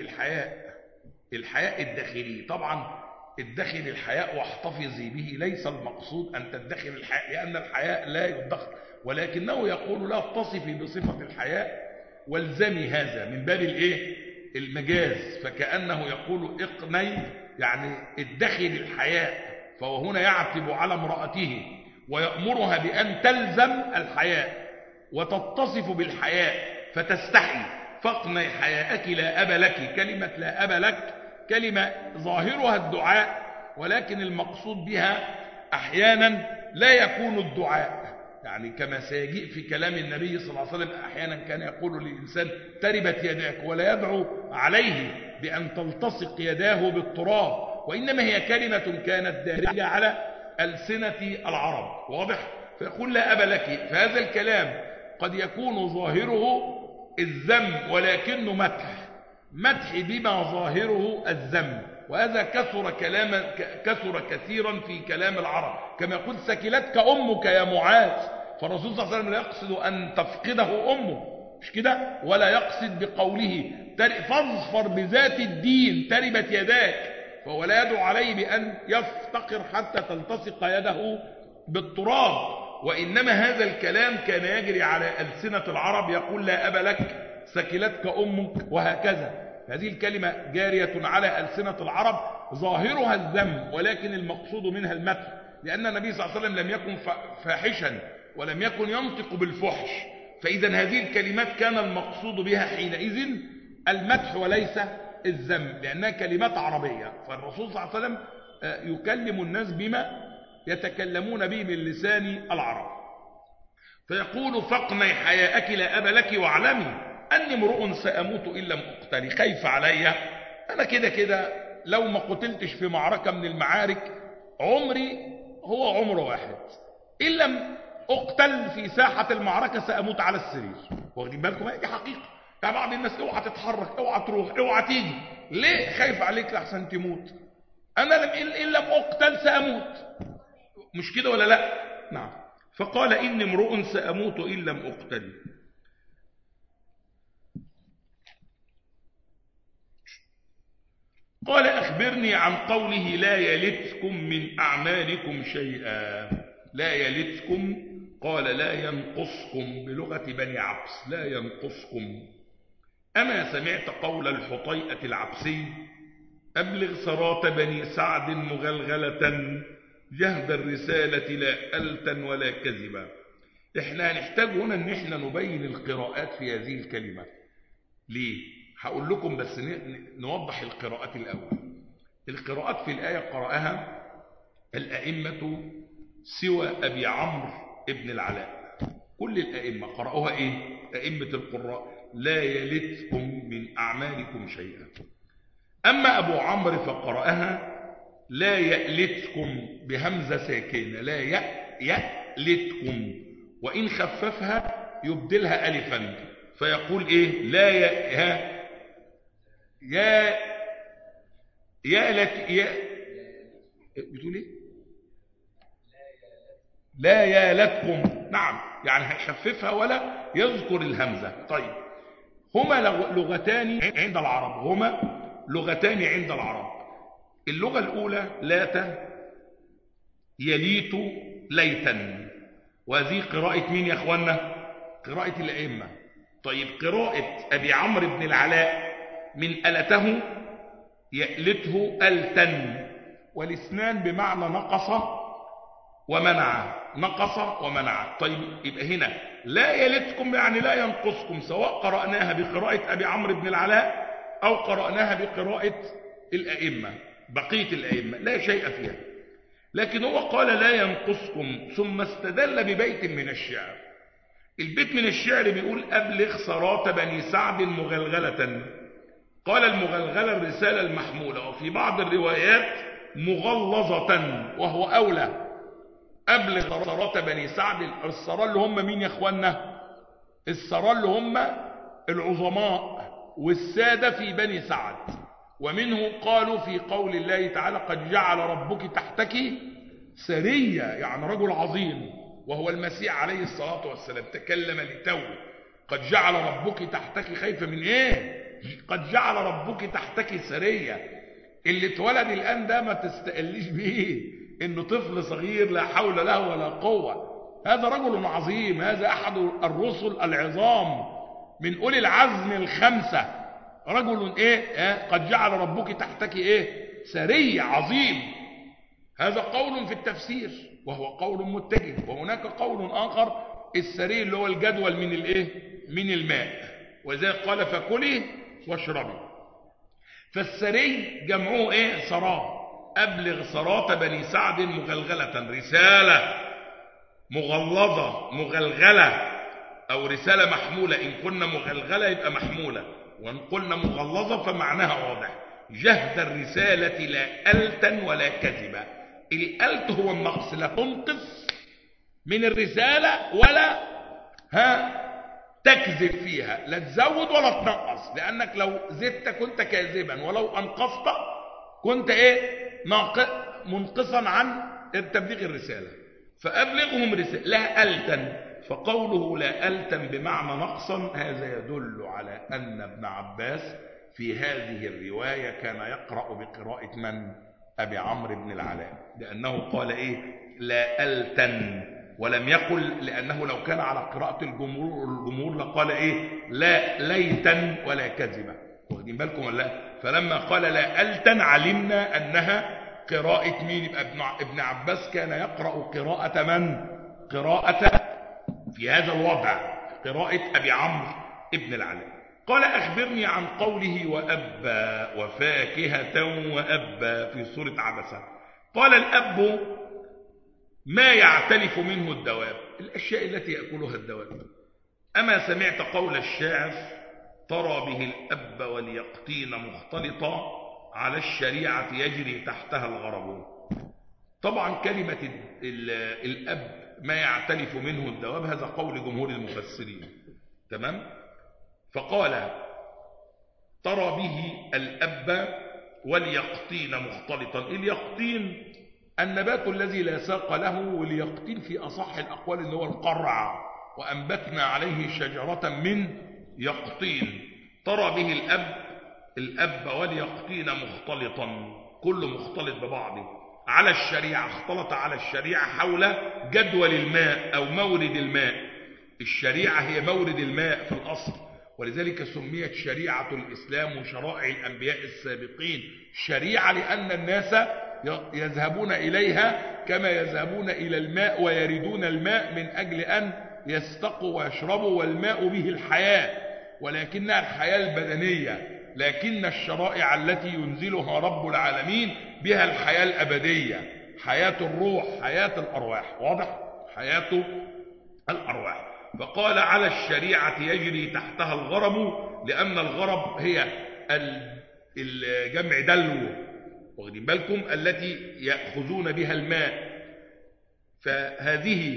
الحياء الداخلي. طبعا ادخري الحياء واحتفظي به، ليس المقصود أن تدخري الحياء لأن الحياء لا يدخر، ولكنه يقول لا اتصفي بصفة الحياء والزمي هذا من باب المجاز، فكأنه يقول اقني يعني ادخري الحياء، فهو هنا يعتب على امرأته ويأمرها بأن تلزم الحياء وتتصف بالحياء فتستحي. فاقني حياءك لا أب لك، كلمة لا أب لك كلمة ظاهرها الدعاء، ولكن المقصود بها أحيانا لا يكون الدعاء، يعني كما سيجيء في كلام النبي صلى الله عليه وسلم أحيانا كان يقول للإنسان تربت يداك، ولا يدعو عليه بأن تلتصق يداه بالتراب، وإنما هي كلمة كانت دارجة على ألسنة العرب، واضح؟ فيقول لا أب لك، فهذا الكلام قد يكون ظاهره الذم ولكنه مدح بما ظاهره الذم، وهذا كثر كثيرا في كلام العرب، كما يقول سكلتك أمك يا معاذ، فالرسول صلى الله عليه وسلم لا يقصد أن تفقده أمه، مش كده؟ ولا يقصد بقوله فاظفر بذات الدين تربت يداك، فهو لا يدعو عليه بأن يفتقر حتى تلتصق يده بالتراب، وإنما هذا الكلام كان يجري على ألسنة العرب، يقول لا أب لك سكلتك أمك وهكذا. هذه الكلمة جارية على ألسنة العرب ظاهرها الذم، ولكن المقصود منها المدح، لأن النبي صلى الله عليه وسلم لم يكن فاحشا ولم يكن ينطق بالفحش، فإذا هذه الكلمات كان المقصود بها حينئذ المدح وليس الذم، لأنها كلمات عربية، فالرسول صلى الله عليه وسلم يكلم الناس بما يتكلمون به من لسان العرب. فيقول فاقني حياءك لا أب لك واعلمي أني امرؤ سأموت إن لم أقتل، خايف علي أنا كده لو ما قتلتش في معركة من المعارك عمري هو عمر واحد، إن لم أقتل في ساحة المعركة سأموت على السرير. واخدين بالكم؟ دي حقيقة. يعني بعض الناس اوعى تتحرك، اوعى تروح، اوعى تيجي، ليه؟ خايف عليك لحسن تموت. أنا إن لم أقتل سأموت، مش كده ولا لا؟ نعم. فقال إني امرؤ سأموت إن لم أقتل. قال أخبرني عن قوله لا يلتكم من أعمالكم شيئا. لا يلتكم قال لا ينقصكم بلغة بني عبس، لا ينقصكم. أما سمعت قول الحطيئة العبسي أبلغ صراط بني سعد مغلغلة جهد الرسالة لا ألتا ولا كذبا. احنا هنحتاج هنا ان احنا نبين القراءات في هذه الكلمة. ليه؟ هقول لكم بس نوضح القراءات الأول. القراءات في الآية قرأها الأئمة سوى أبي عمرو ابن العلاء، كل الأئمة قرأوها أئمة القراء لا يلتكم من أعمالكم شيئا. أما أبو عمرو فقرأها لا يألتكم بهمزة ساكنة، لا يألتكم، وإن خففها يبدلها ألفا فيقول لا بتقول لا يالتكم. نعم، يعني هيخففها ولا يذكر الهمزة. طيب، هما لغتان عند العرب، اللغة الأولى لات يليت ليتا، وهذه قراءة مين يا أخوانا؟ قراءة الأئمة. طيب، قراءة أبي عمرو بن العلاء من ألته يألته ألتا، والاثنان بمعنى نقص ومنع. طيب، يبقى هنا لا يلتكم يعني لا ينقصكم، سواء قرأناها بقراءة أبي عمرو بن العلاء أو قرأناها بقراءة الأئمة، بقية الأئمة لا شيء فيها. لكن هو قال لا ينقصكم، ثم استدل ببيت من الشعر. البيت من الشعر بيقول أبلغ صراط بني سعد مغلغلة. قال المغلغلة الرسالة المحمولة، وفي بعض الروايات مغلظة وهو أولى. أبلغ صراط بني سعد، الصراط اللي هم مين يا أخوانا؟ السراء اللي هم العظماء والسادة في بني سعد. ومنه قالوا في قول الله تعالى قد جعل ربك تحتك سرية، يعني رجل عظيم، وهو المسيح عليه الصلاة والسلام تكلم لتو. قد جعل ربك تحتك خايفة من ايه؟ قد جعل ربك تحتك سرية. اللي اتولد الآن ده ما تستقليش بيه انه طفل صغير لا حول له ولا قوة. هذا رجل عظيم، هذا أحد الرسل العظام من أولي العزم الخمسة. رجل ايه؟ قد جعل ربك تحتك ايه؟ سرية، عظيم. هذا قول في التفسير وهو قول متجه. وهناك قول آخر السري اللي هو الجدول من الايه؟ من الماء. وذلك قال فكلي واشربي. فالسري جمعوه ايه؟ سراء. أبلغ سراة بني سعد مغلغلة، رسالة مغلظة مغلغلة، أو رسالة محمولة. إن قلنا مغلغلة يبقى محمولة، وإن قلنا مغلظة فمعناها واضح. جهد الرسالة لا ألتا ولا كذبا. الألت هو النقص، لا تنقص من الرسالة ولا تكذب فيها، لا تزود ولا تنقص، لأنك لو زدت كنت كاذبا، ولو أنقصت كنت ايه؟ منقصا عن تبليغ الرسالة. فأبلغهم رسالة لا ألتا. فقوله لا ألتم بمعنى نقصا هذا يدل على أن ابن عباس في هذه الرواية كان يقرأ بقراءة من؟ أبي عمرو بن العلاء، لأنه قال إيه؟ لا ألتن، ولم يقل، لأنه لو كان على قراءة الجمهور لقال إيه؟ لا ليتن ولا كذبا. واخدين بالكم ولا؟ فلما قال لا ألتن علمنا أنها قراءة مين؟ يبقى ابن عباس كان يقرأ قراءة من؟ قراءة في هذا الوضع قراءة أبي عمرو ابن العلاء. قال أخبرني عن قوله وأبى وفاكهة وأبى في سورة عبسة. قال الأب ما يعتلف منه الدواب، الأشياء التي يأكلها الدواب. أما سمعت قول الشاعر ترى به الأب واليقطين مختلطة على الشريعة يجري تحتها الغرب. طبعا كلمة الأب ما يعتلف منه الدواب هذا قول جمهور المفسرين، تمام. فقال ترى به الأب واليقطين مختلطا. اليقطين النبات الذي لا ساق له، واليقطين في أصح الأقوال اللي هو القرع، وأنبتنا عليه شجرة من يقطين. ترى به الأب واليقطين مختلطا، كل مختلط ببعضه على الشريعة، اختلط على الشريعة حول جدول الماء أو مورد الماء. الشريعة هي مورد الماء في الأصل، ولذلك سميت شريعة الإسلام وشرائع الأنبياء السابقين شريعة، لأن الناس يذهبون إليها كما يذهبون إلى الماء ويردون الماء من أجل أن يستقوا ويشربوا، والماء به الحياة، ولكنها الحياة البدنية. لكن الشرائع التي ينزلها رب العالمين بها الحياة الأبدية، حياة الروح، حياة الأرواح. واضح؟ حياة الأرواح. فقال على الشريعة يجري تحتها الغرب، لأن الغرب هي الجمع دلو، واخدين بالكم، التي يأخذون بها الماء. فهذه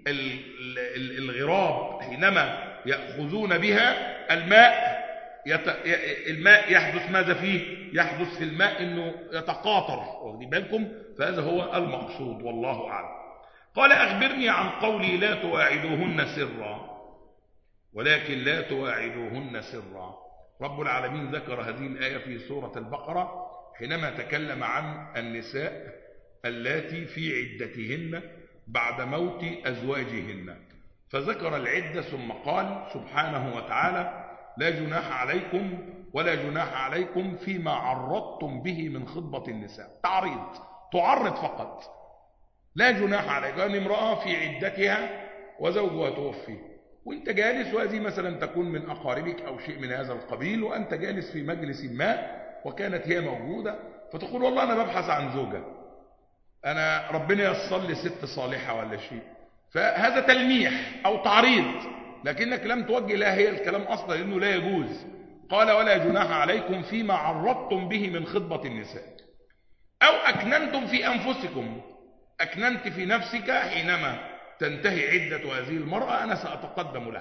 الغراب حينما يأخذون بها الماء الماء يحدث ماذا فيه؟ يحدث في الماء انه يتقاطر، واخدين بالكم. فهذا هو المقصود والله اعلم. قال اخبرني عن قولي لا تواعدوهن سرا، ولكن لا تواعدوهن سرا. رب العالمين ذكر هذه الآية في سورة البقرة حينما تكلم عن النساء اللاتي في عدتهن بعد موت أزواجهن، فذكر العدة ثم قال سبحانه وتعالى لا جناح عليكم ولا جناح عليكم فيما عرضتم به من خطبة النساء. تعريض، تعرض فقط. لا جناح عليك أن امرأة في عدتها وزوجها توفي، وانت جالس، وهذه مثلا تكون من أقاربك أو شيء من هذا القبيل، وأنت جالس في مجلس ما وكانت هي موجودة، فتقول والله أنا ببحث عن زوجة، أنا ربنا يصل لي ست صالحة ولا شيء. فهذا تلميح أو تعريض، لكنك لم توجه لها هي الكلام أصلا، لأنه لا يجوز. قال ولا جناح عليكم فيما عرضتم به من خطبة النساء أو أكننتم في أنفسكم. أكننت في نفسك حينما تنتهي عدة هذه المرأة أنا سأتقدم لها،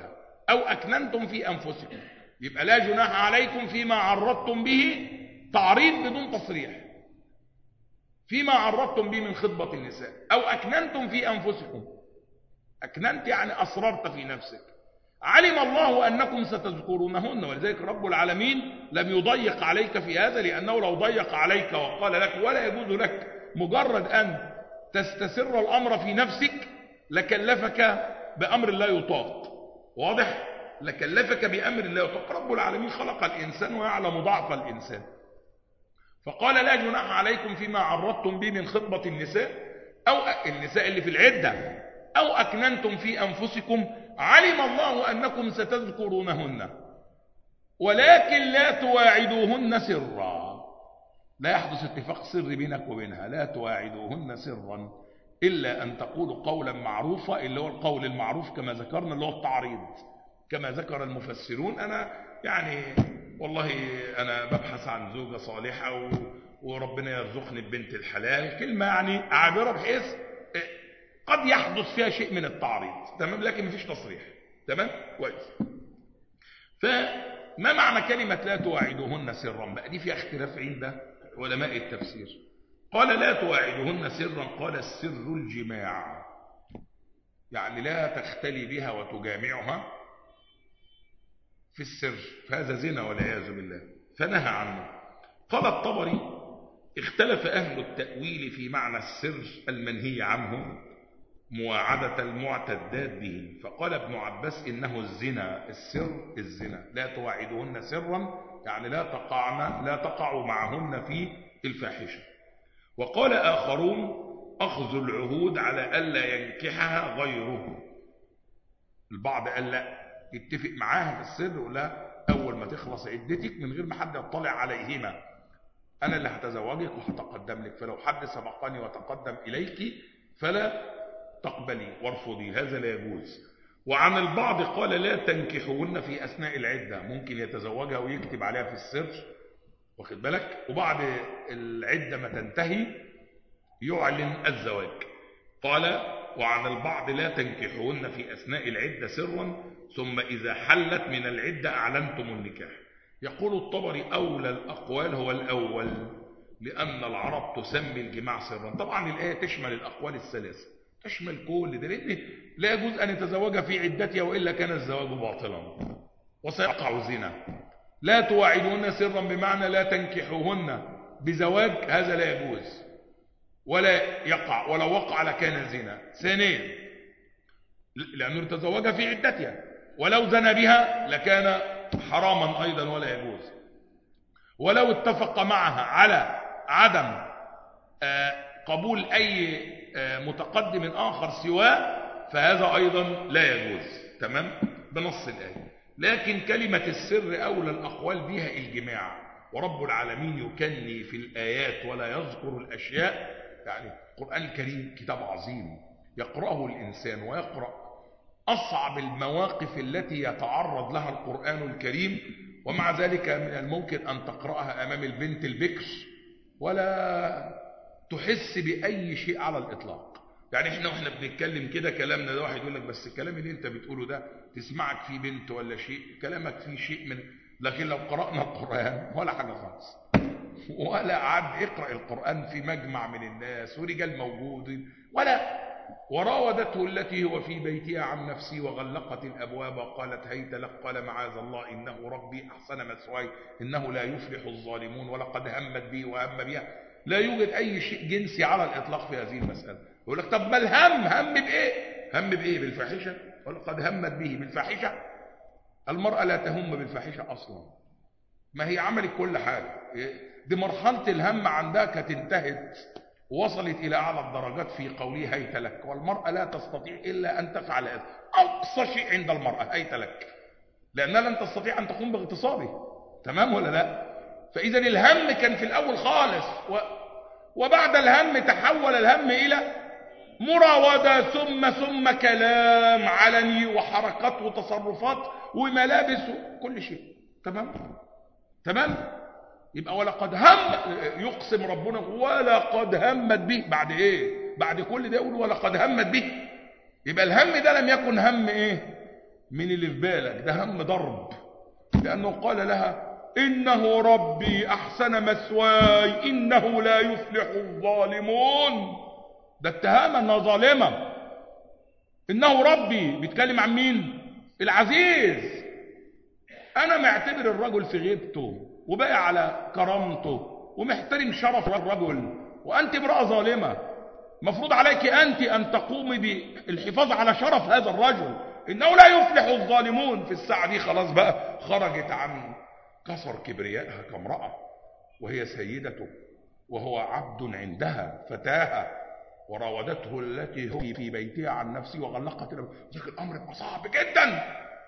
أو أكننتم في أنفسكم. يبقى لا جناح عليكم فيما عرضتم به، تعريض بدون تصريح، فيما عرضتم به من خطبة النساء، أو أكننتم في أنفسكم. أكننت يعني أسررت في نفسك. علم الله أنكم ستذكرونهن، ولذلك رب العالمين لم يضيق عليك في هذا، لأنه لو ضيق عليك وقال لك ولا يجوز لك مجرد أن تستسر الأمر في نفسك لكلفك بأمر لا يطاق. واضح؟ لكلفك بأمر لا يطاق. رب العالمين خلق الإنسان ويعلم ضعف الإنسان، فقال لا جناح عليكم فيما عرضتم به من خطبة النساء، أو النساء اللي في العدة، أو أكننتم في أنفسكم. علم الله أنكم ستذكرونهن ولكن لا تواعدوهن سرا. لا يحدث اتفاق سر بينك وبينها. لا تواعدوهن سرا إلا أن تقولوا قولا معروفا، اللي هو القول المعروف كما ذكرنا، اللي هو التعريض كما ذكر المفسرون. أنا يعني والله أنا ببحث عن زوجة صالحة وربنا يرزقني ببنت الحلال، كلمة يعني عابرة بحيث قد يحدث فيها شيء من التعريض، تمام، لكن مفيش تصريح، تمام، كويس. فما معنى كلمة لا تواعدوهن سرا بقى؟ دي فيها اختلاف عند علماء التفسير. قال لا تواعدوهن سرا، قال السر الجماع، يعني لا تختلي بها وتجامعها في السر، فهذا زنا والعياذ بالله، فنهى عنه. قال الطبري اختلف أهل التأويل في معنى السر المنهي عنه مواعدة المعتدات به، فقال ابن عباس إنه الزنا، السر الزنا. لا تواعدوهن سرا يعني لا تقعوا معهن في الفاحشة. وقال آخرون أخذ العهود على ألا ينكحها غيره. البعض قال لا، يتفق معاها في السر ولا أول ما تخلص عدتك من غير ما حد يطلع عليهما أنا اللي هتزوجك وهتقدم لك، فلو حد سبقني وتقدم إليك فلا تقبلي وارفضي، هذا لا يجوز. وعن البعض قال لا تنكحوهن في أثناء العدة، ممكن يتزوجها ويكتب عليها في السر، واخد بالك، وبعد العدة ما تنتهي يعلن الزواج. قال وعن البعض لا تنكحوهن في أثناء العدة سرا، ثم إذا حلت من العدة أعلنتم النكاح. يقول الطبري أولى الأقوال هو الأول، لأن العرب تسمي الجماع سرا. طبعا الآية تشمل الأقوال الثلاثة، تشمل كل ده، لأن لا يجوز أن يتزوج في عدتها وإلا كان الزواج باطلا وسيقع زنا. لا تواعدوهن سرا بمعنى لا تنكحوهن بزواج، هذا لا يجوز ولا يقع، ولو وقع لكان زنا. ثانيا لأنه تزوجها في عدتها، ولو زنى بها لكان حراما أيضا ولا يجوز. ولو اتفق معها على عدم قبول أي متقدم آخر سواه فهذا أيضا لا يجوز، تمام، بنص الآية. لكن كلمة السر أولى الأقوال بها الجماع، ورب العالمين يكني في الآيات ولا يذكر الأشياء. يعني القرآن الكريم كتاب عظيم يقرأه الإنسان ويقرأ أصعب المواقف التي يتعرض لها القرآن الكريم، ومع ذلك من الممكن أن تقرأها أمام البنت البكر ولا تحس بأي شيء على الإطلاق. يعني احنا بنتكلم كده كلامنا ده، واحد يقول لك بس الكلام اللي انت بتقوله ده تسمعك فيه بنت ولا شيء، كلامك فيه شيء من، لكن لو قرأنا القرآن ولا حاجة خالص، ولا عاد اقرأ القرآن في مجمع من الناس ورجال موجودين، ولا وراودته التي هو في بيتها عن نفسه وغلقت الأبواب قالت هيت لك قال معاذ الله إنه ربي أحسن مثواي إنه لا يفلح الظالمون ولقد همت به وهم بها. لا يوجد أي شيء جنسي على الإطلاق في هذه المسألة. يقول لك طب ما هم بإيه؟ هم بإيه؟ بالفاحشة؟ ولقد همت به بالفاحشة. المرأة لا تهم بالفاحشة أصلا، ما هي عملت كل حاجة، دي مرحلة الهم عندها كانت انتهت وصلت إلى أعلى الدرجات في قوله هيت لك. والمرأة لا تستطيع إلا أن تفعل هذا، أقصى شيء عند المرأة هيت لك، لأنها لن تستطيع أن تقوم باغتصابه، تمام ولا لا؟ فإذا الهم كان في الأول خالص، وبعد الهم تحول الهم إلى مراودة ثم كلام علني وحركات وتصرفات وملابس وكل شيء، تمام. يبقى ولقد يقسم ربنا ولقد همت به، بعد ايه؟ بعد كل ده يقول ولقد همت به. يبقى الهم ده لم يكن هم ايه؟ من اللي في بالك، ده هم ضرب، لأنه قال لها إنه ربي أحسن مثواي إنه لا يفلح الظالمون. ده اتهام أنها ظالمة. إنه ربي بيتكلم عن مين؟ العزيز. أنا معتبر الرجل في غيبته وباقي على كرامته ومحترم شرف الرجل، وأنت امرأة ظالمة، مفروض عليك أنت أن تقومي بالحفاظ على شرف هذا الرجل. إنه لا يفلح الظالمون. في الساعة دي خلاص بقى خرجت عن كسر كبريائها كامرأة، وهي سيدته وهو عبد عندها فتاها، وراودته التي هو في بيتها عن نفسه وغلقت ذلك الأمر يبقى صعب جدا.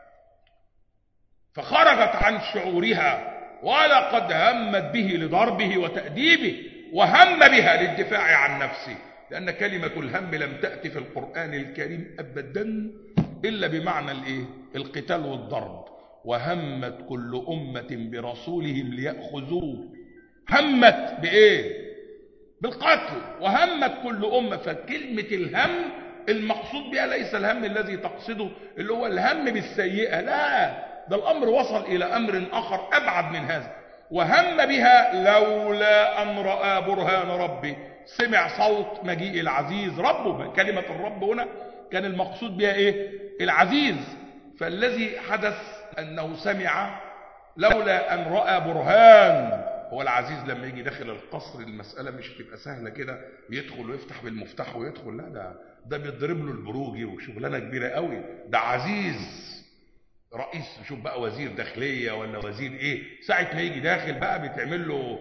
فخرجت عن شعورها، ولقد همت به لضربه وتأديبه، وهم بها للدفاع عن نفسه، لأن كلمة الهم لم تأتي في القرآن الكريم أبدا إلا بمعنى القتال والضرب. وهمت كل أمة برسولهم ليأخذوه. همت بإيه؟ بالقتل. وهمت كل أمة. فكلمة الهم المقصود بها ليس الهم الذي تقصده اللي هو الهم بالسيئة، لا، ده الأمر وصل إلى أمر آخر أبعد من هذا. وهم بها لولا أن رأى برهان ربي. سمع صوت مجيء العزيز ربه. كلمة الرب هنا كان المقصود بها إيه؟ العزيز. فالذي حدث أنه سمع لولا أن رأى برهان. هو العزيز لما يجي داخل القصر المسألة مش هتبقى سهلة كده يدخل ويفتح بالمفتاح ويدخل، لا، ده بيضرب له البروجي وشغلانة كبيرة قوي. ده عزيز رئيس، شوف بقى وزير داخلية ولا وزير ايه، ساعة ما يجي داخل بقى بتعمل له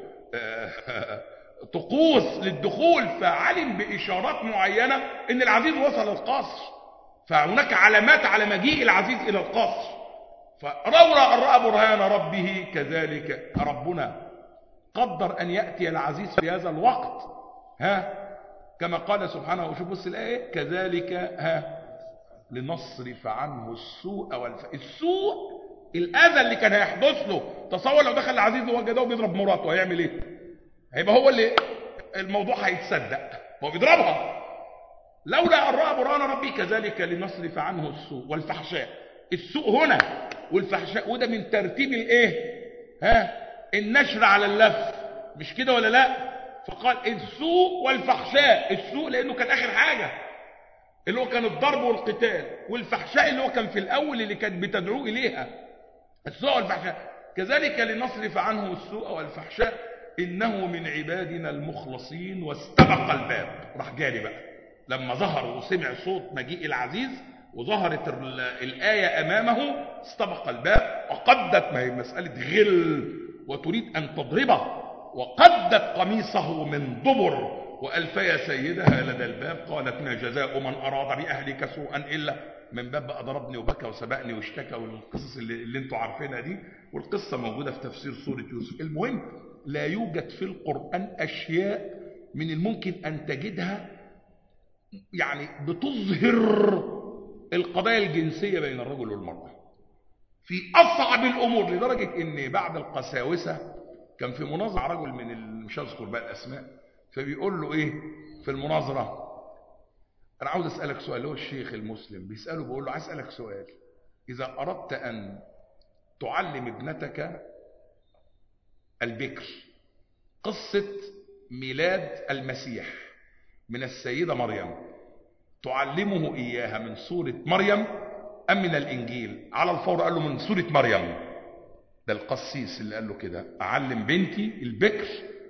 طقوس للدخول. فعلم بإشارات معينة ان العزيز وصل القصر، فهناك علامات على مجيء العزيز إلى القصر. فلولا أن رأى برهان ربه كذلك ربنا قدر أن يأتي العزيز في هذا الوقت، كما قال سبحانه. وشوف بص الآية كذلك لنصرف عنه السوء السوء الأذى اللي كان هيحدث له. تصور لو دخل العزيز ووجده بيضرب مراته، هيعمل ايه؟ هيبقى هو اللي الموضوع هيتصدق، هو بيضربها. لولا أن رأى برهان ربي كذلك لنصرف عنه السوء والفحشاء. السوء هنا والفحشاء، وده من ترتيب الايه؟ النشر على اللف، مش كده ولا لا؟ فقال السوء والفحشاء. السوء لأنه كان آخر حاجة اللي هو كان الضرب والقتال، والفحشاء اللي هو كان في الأول اللي كانت بتدعو إليها. السوء والفحشاء كذلك لنصرف عنه السوء والفحشاء إنه من عبادنا المخلصين. واستبق الباب، راح جاري بقى لما ظهر وسمع صوت مجيء العزيز وظهرت الآية أمامه. استبق الباب وقدت، ما هي مسألة غل وتريد أن تضربه، وقدت قميصه من دبر وألفي سيدها لدى الباب. قالت ما جزاء من أراد بأهلك سوءا إلا من باب بقى ضربني وبكى وسبقني واشتكى، والقصص اللي انتوا عارفينها دي، والقصة موجودة في تفسير سورة يوسف. المهم لا يوجد في القرآن أشياء من الممكن أن تجدها يعني بتظهر القضايا الجنسية بين الرجل والمرأة في أصعب الأمور، لدرجة إن بعد القساوسة كان في مناظرة رجل من مش هذكر بقى الأسماء، فبيقول له إيه في المناظرة؟ أنا عاوز أسألك سؤال. هو الشيخ المسلم بيسأله، بيقول له عايز أسألك سؤال، إذا أردت أن تعلم ابنتك البكر قصة ميلاد المسيح من السيدة مريم، تعلمه إياها من سورة مريم أم من الإنجيل؟ على الفور قال له من سورة مريم. ده القسيس اللي قال له كده، أعلم بنتي البكر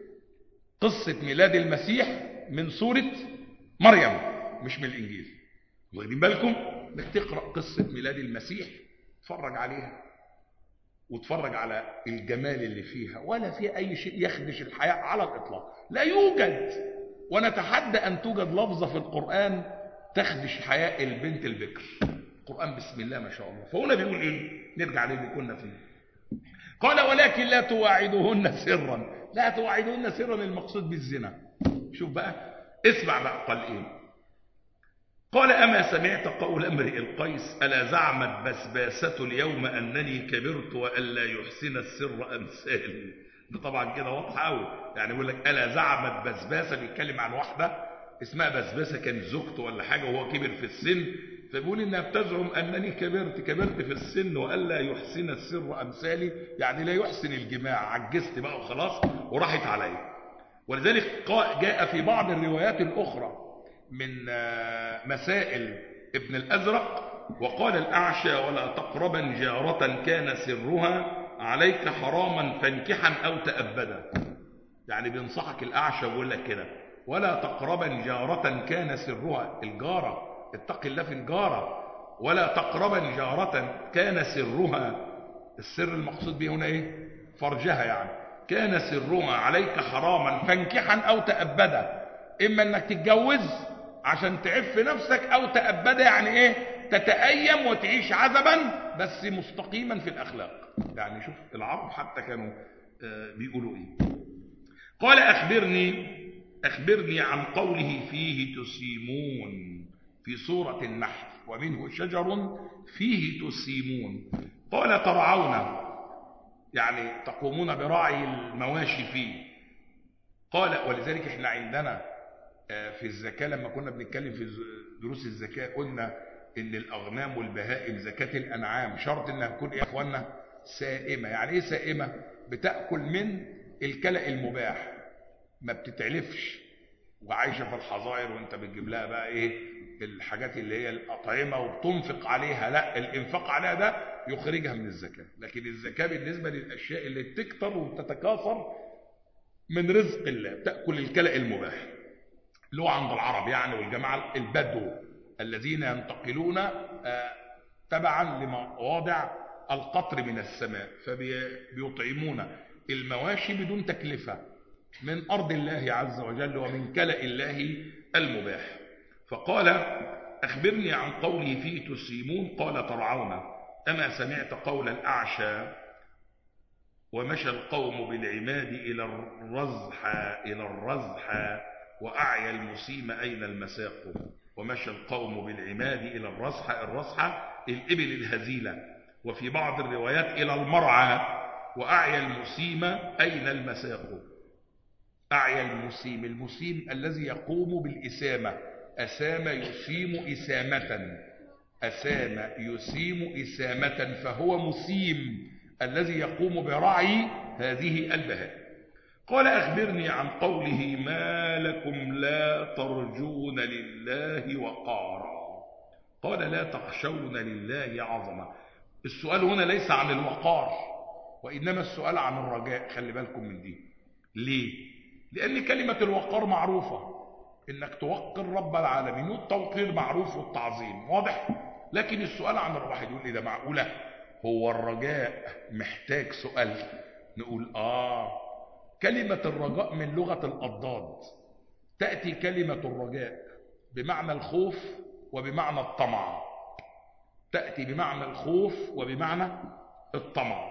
قصة ميلاد المسيح من سورة مريم مش من الإنجيل. واخدين بالكم؟ انك تقرأ قصة ميلاد المسيح، تفرج عليها وتفرج على الجمال اللي فيها، ولا فيها أي شيء يخدش الحياة على الإطلاق، لا يوجد. ونتحدى أن توجد لفظة في القرآن تخدش حياء البنت البكر. القرآن بسم الله ما شاء الله. فهنا بيقول إيه؟ نرجع للي كنا فيه. قال ولكن لا تواعدوهن سرا. لا تواعدوهن سرا المقصود بالزنا. شوف بقى، اسمع بقى قال إيه؟ قال أما سمعت قول امرئ القيس ألا زعمت بسباسة اليوم أنني كبرت وألا يحسن السر أمثالي. ده طبعا كده واضح قوي، يعني يقول لك ألا زعمت بسباسة، بيتكلم عن واحدة اسمها بسباسة كانت زوجته ولا حاجة وهو كبر في السن، فبيقول إنها بتزعم أنني كبرت في السن وألا يحسن السر أمثالي، يعني لا يحسن الجماع، عجزت بقى وخلاص وراحت علي. ولذلك جاء في بعض الروايات الأخرى من مسائل ابن الأزرق: وقال الأعشى ولا تقربا جارة كان سرها عليك حراما فانكحا أو تأبدا. يعني بينصحك الأعشى ويقول لك كده: ولا تقربا جارة كان سرها، الجارة، اتق الله في الجارة، ولا تقربا جارة كان سرها، السر المقصود به هنا ايه؟ فرجها، يعني كان سرها عليك حراما فانكحا أو تأبدا، إما أنك تتجوز عشان تعف نفسك، أو تأبدا يعني ايه؟ تتأيم وتعيش عزبا بس مستقيما في الأخلاق. يعني شوف العرب حتى كانوا بيقولوا ايه. قال: أخبرني عن قوله فيه تسيمون في سورة النحل: ومنه شجر فيه تسيمون. قال: ترعون، يعني تقومون برعي المواشي فيه. قال: ولذلك احنا عندنا في الزكاة لما كنا بنتكلم في دروس الزكاة قلنا ان الأغنام والبهائم زكاة الأنعام شرط انها تكون يا اخوانا سائمة. يعني ايه سائمة؟ بتأكل من الكلأ المباح، ما بتتعلفش وعايشة في الحظائر وانت بتجيب لها بقى ايه الحاجات اللي هي الأطعمة وبتنفق عليها. لا، الانفاق عليها ده يخرجها من الزكاة. لكن الزكاة بالنسبة للأشياء اللي بتكتر وبتتكاثر من رزق الله، تأكل الكلأ المباح اللي هو عند العرب يعني، والجماعة البدو الذين ينتقلون تبعا لمواضع القطر من السماء، فبيطعمون المواشي بدون تكلفة من أرض الله عز وجل ومن كلأ الله المباح. فقال: أخبرني عن قوله فيه تسيمون. قال: ترعون، أما سمعت قول الأعشى ومشى القوم بالعماد إلى الرزحى وأعيا المسيم أين المساق. ومشى القوم بالعماد إلى الرزحى الإبل الهزيلة، وفي بعض الروايات إلى المرعى، وأعيا المسيم أين المساق. أعيا المسيم الذي يقوم بالإسامة، أسام يسيم إسامة، أسام يسيم إسامة، فهو مسيم الذي يقوم برعي هذه البهائم. قال: أخبرني عن قوله: ما لكم لا ترجون لله وقارا. قال: لا تخشون لله عظمة. السؤال هنا ليس عن الوقار، وإنما السؤال عن الرجاء. خلي بالكم من دي. ليه؟ لأن كلمة الوقار معروفة، إنك توقر رب العالمين، والتوقير معروف والتعظيم واضح. لكن السؤال عن الواحد يقول لي: ده معقولة؟ هو الرجاء محتاج سؤال؟ نقول كلمة الرجاء من لغة الأضداد. تأتي كلمة الرجاء بمعنى الخوف وبمعنى الطمع، تأتي بمعنى الخوف وبمعنى الطمع.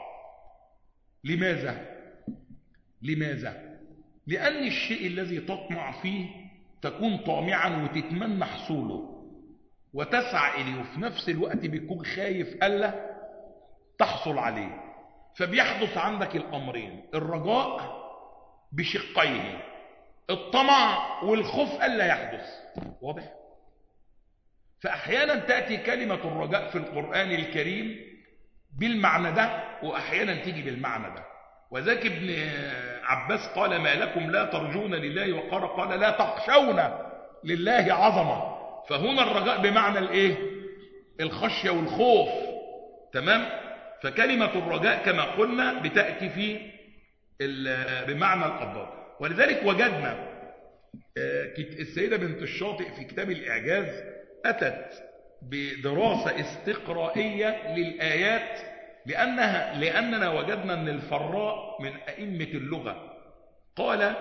لماذا؟ لأن الشيء الذي تطمع فيه تكون طامعا وتتمنى حصوله وتسعى إليه، وفي نفس الوقت بيكون خايف ألا تحصل عليه. فبيحدث عندك الأمرين، الرجاء بشقيه، الطمع والخوف ألا يحدث. واضح؟ فأحيانا تأتي كلمة الرجاء في القرآن الكريم بالمعنى ده، وأحيانا تيجي بالمعنى ده. وذاك ابن عباس قال: ما لكم لا ترجون لله وقارا. قال: لا تخشون لله عظمة. فهنا الرجاء بمعنى الايه؟ الخشية والخوف. تمام؟ فكلمة الرجاء كما قلنا بتأتي في بمعنى الأضداد. ولذلك وجدنا السيدة بنت الشاطئ في كتاب الإعجاز أتت بدراسة استقرائية للآيات، لأننا وجدنا أن الفراء من أئمة اللغة قال: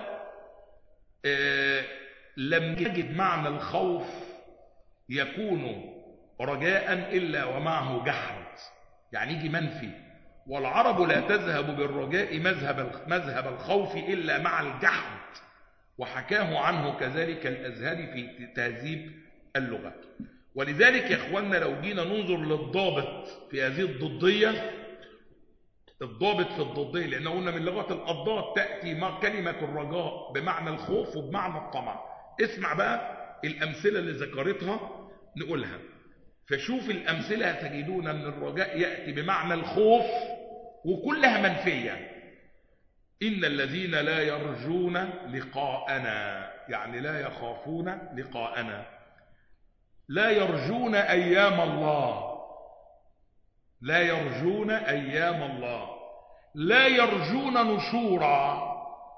لم يجد معنى الخوف يكون رجاء إلا ومعه جحد، يعني يجي منفي. والعرب لا تذهب بالرجاء مذهب الخوف إلا مع الجحد، وحكاه عنه كذلك الأزهري في تهذيب اللغة. ولذلك يا إخواننا لو جينا ننظر للضابط في هذه الضدية، الضابط في الضدية، لأنه قلنا من لغة الأضداد تأتي كلمة الرجاء بمعنى الخوف وبمعنى الطمع. اسمع بقى الأمثلة اللي ذكرتها نقولها. فشوف الأمثلة تجدون أن الرجاء يأتي بمعنى الخوف وكلها منفية. إن الذين لا يرجون لقاءنا، يعني لا يخافون لقاءنا، لا يرجون أيام الله، لا يرجون أيام الله، لا يرجون نشورا،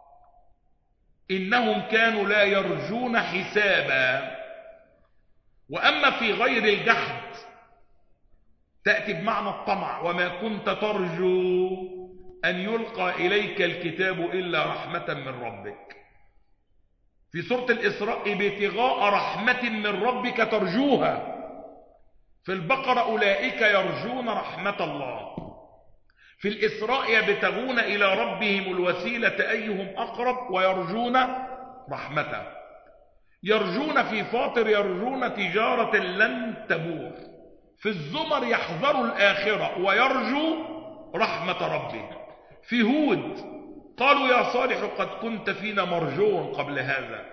إنهم كانوا لا يرجون حسابا. وأما في غير الجحد تأتي بمعنى الطمع، وما كنت ترجو أن يلقى إليك الكتاب إلا رحمة من ربك. في سورة الإسراء ابتغاء رحمة من ربك ترجوها. في البقرة أولئك يرجون رحمة الله. في الإسراء يبتغون إلى ربهم الوسيلة أيهم أقرب ويرجون رحمته. يرجون في فاطر يرجون تجارة لن تبور. في الزمر يحذر الآخرة ويرجو رحمة ربه. في هود قالوا يا صالح قد كنت فينا مرجوا قبل هذا.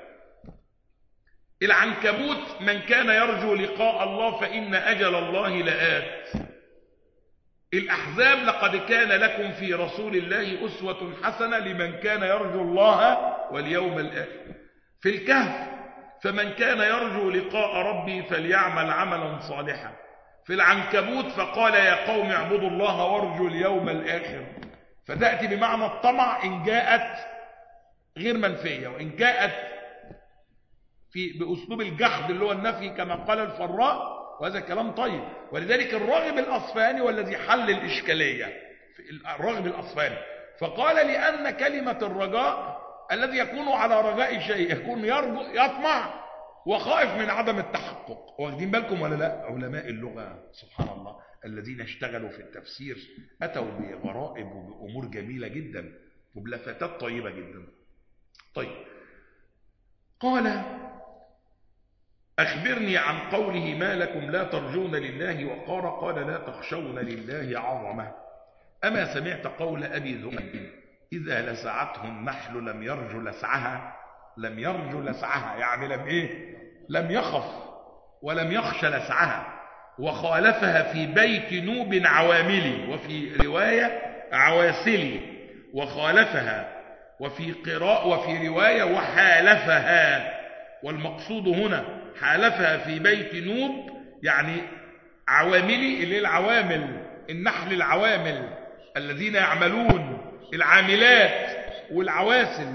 العنكبوت من كان يرجو لقاء الله فإن أجل الله لآت. الأحزاب لقد كان لكم في رسول الله أسوة حسنة لمن كان يرجو الله واليوم الآخر. في الكهف فمن كان يرجو لقاء ربي فليعمل عملا صالحا. في العنكبوت فقال يا قوم اعبدوا الله وارجوا اليوم الآخر. فتأتي بمعنى الطمع إن جاءت غير منفية، وإن جاءت بأسلوب الجحد اللي هو النفي كما قال الفراء، وهذا كلام طيب. ولذلك الراغب الأصفهاني والذي حل الإشكالية الراغب الأصفهاني فقال لأن كلمة الرجاء الذي يكون على رجاء شيء يكون يرجو يطمع وخائف من عدم التحقق. واخدين بالكم ولا لا؟ علماء اللغة سبحان الله الذين اشتغلوا في التفسير أتوا بغرائب وبأمور جميلة جدا وبلفتات طيبة جدا. طيب قال أخبرني عن قوله ما لكم لا ترجون لله وقارا قال لا تخشون لله عظمة. أما سمعت قول أبي ذؤيب إذا لسعته النحل لم يرجو لسعها. لم يرجو لسعها يعني لم يخف ولم يخش لسعها. وخالفها في بيت نوب عواملي وفي رواية عواسلي. وخالفها وفي رواية وحالفها. والمقصود هنا حالفها في بيت نوب يعني عواملي اللي العوامل النحل العوامل الذين يعملون العاملات والعواسل.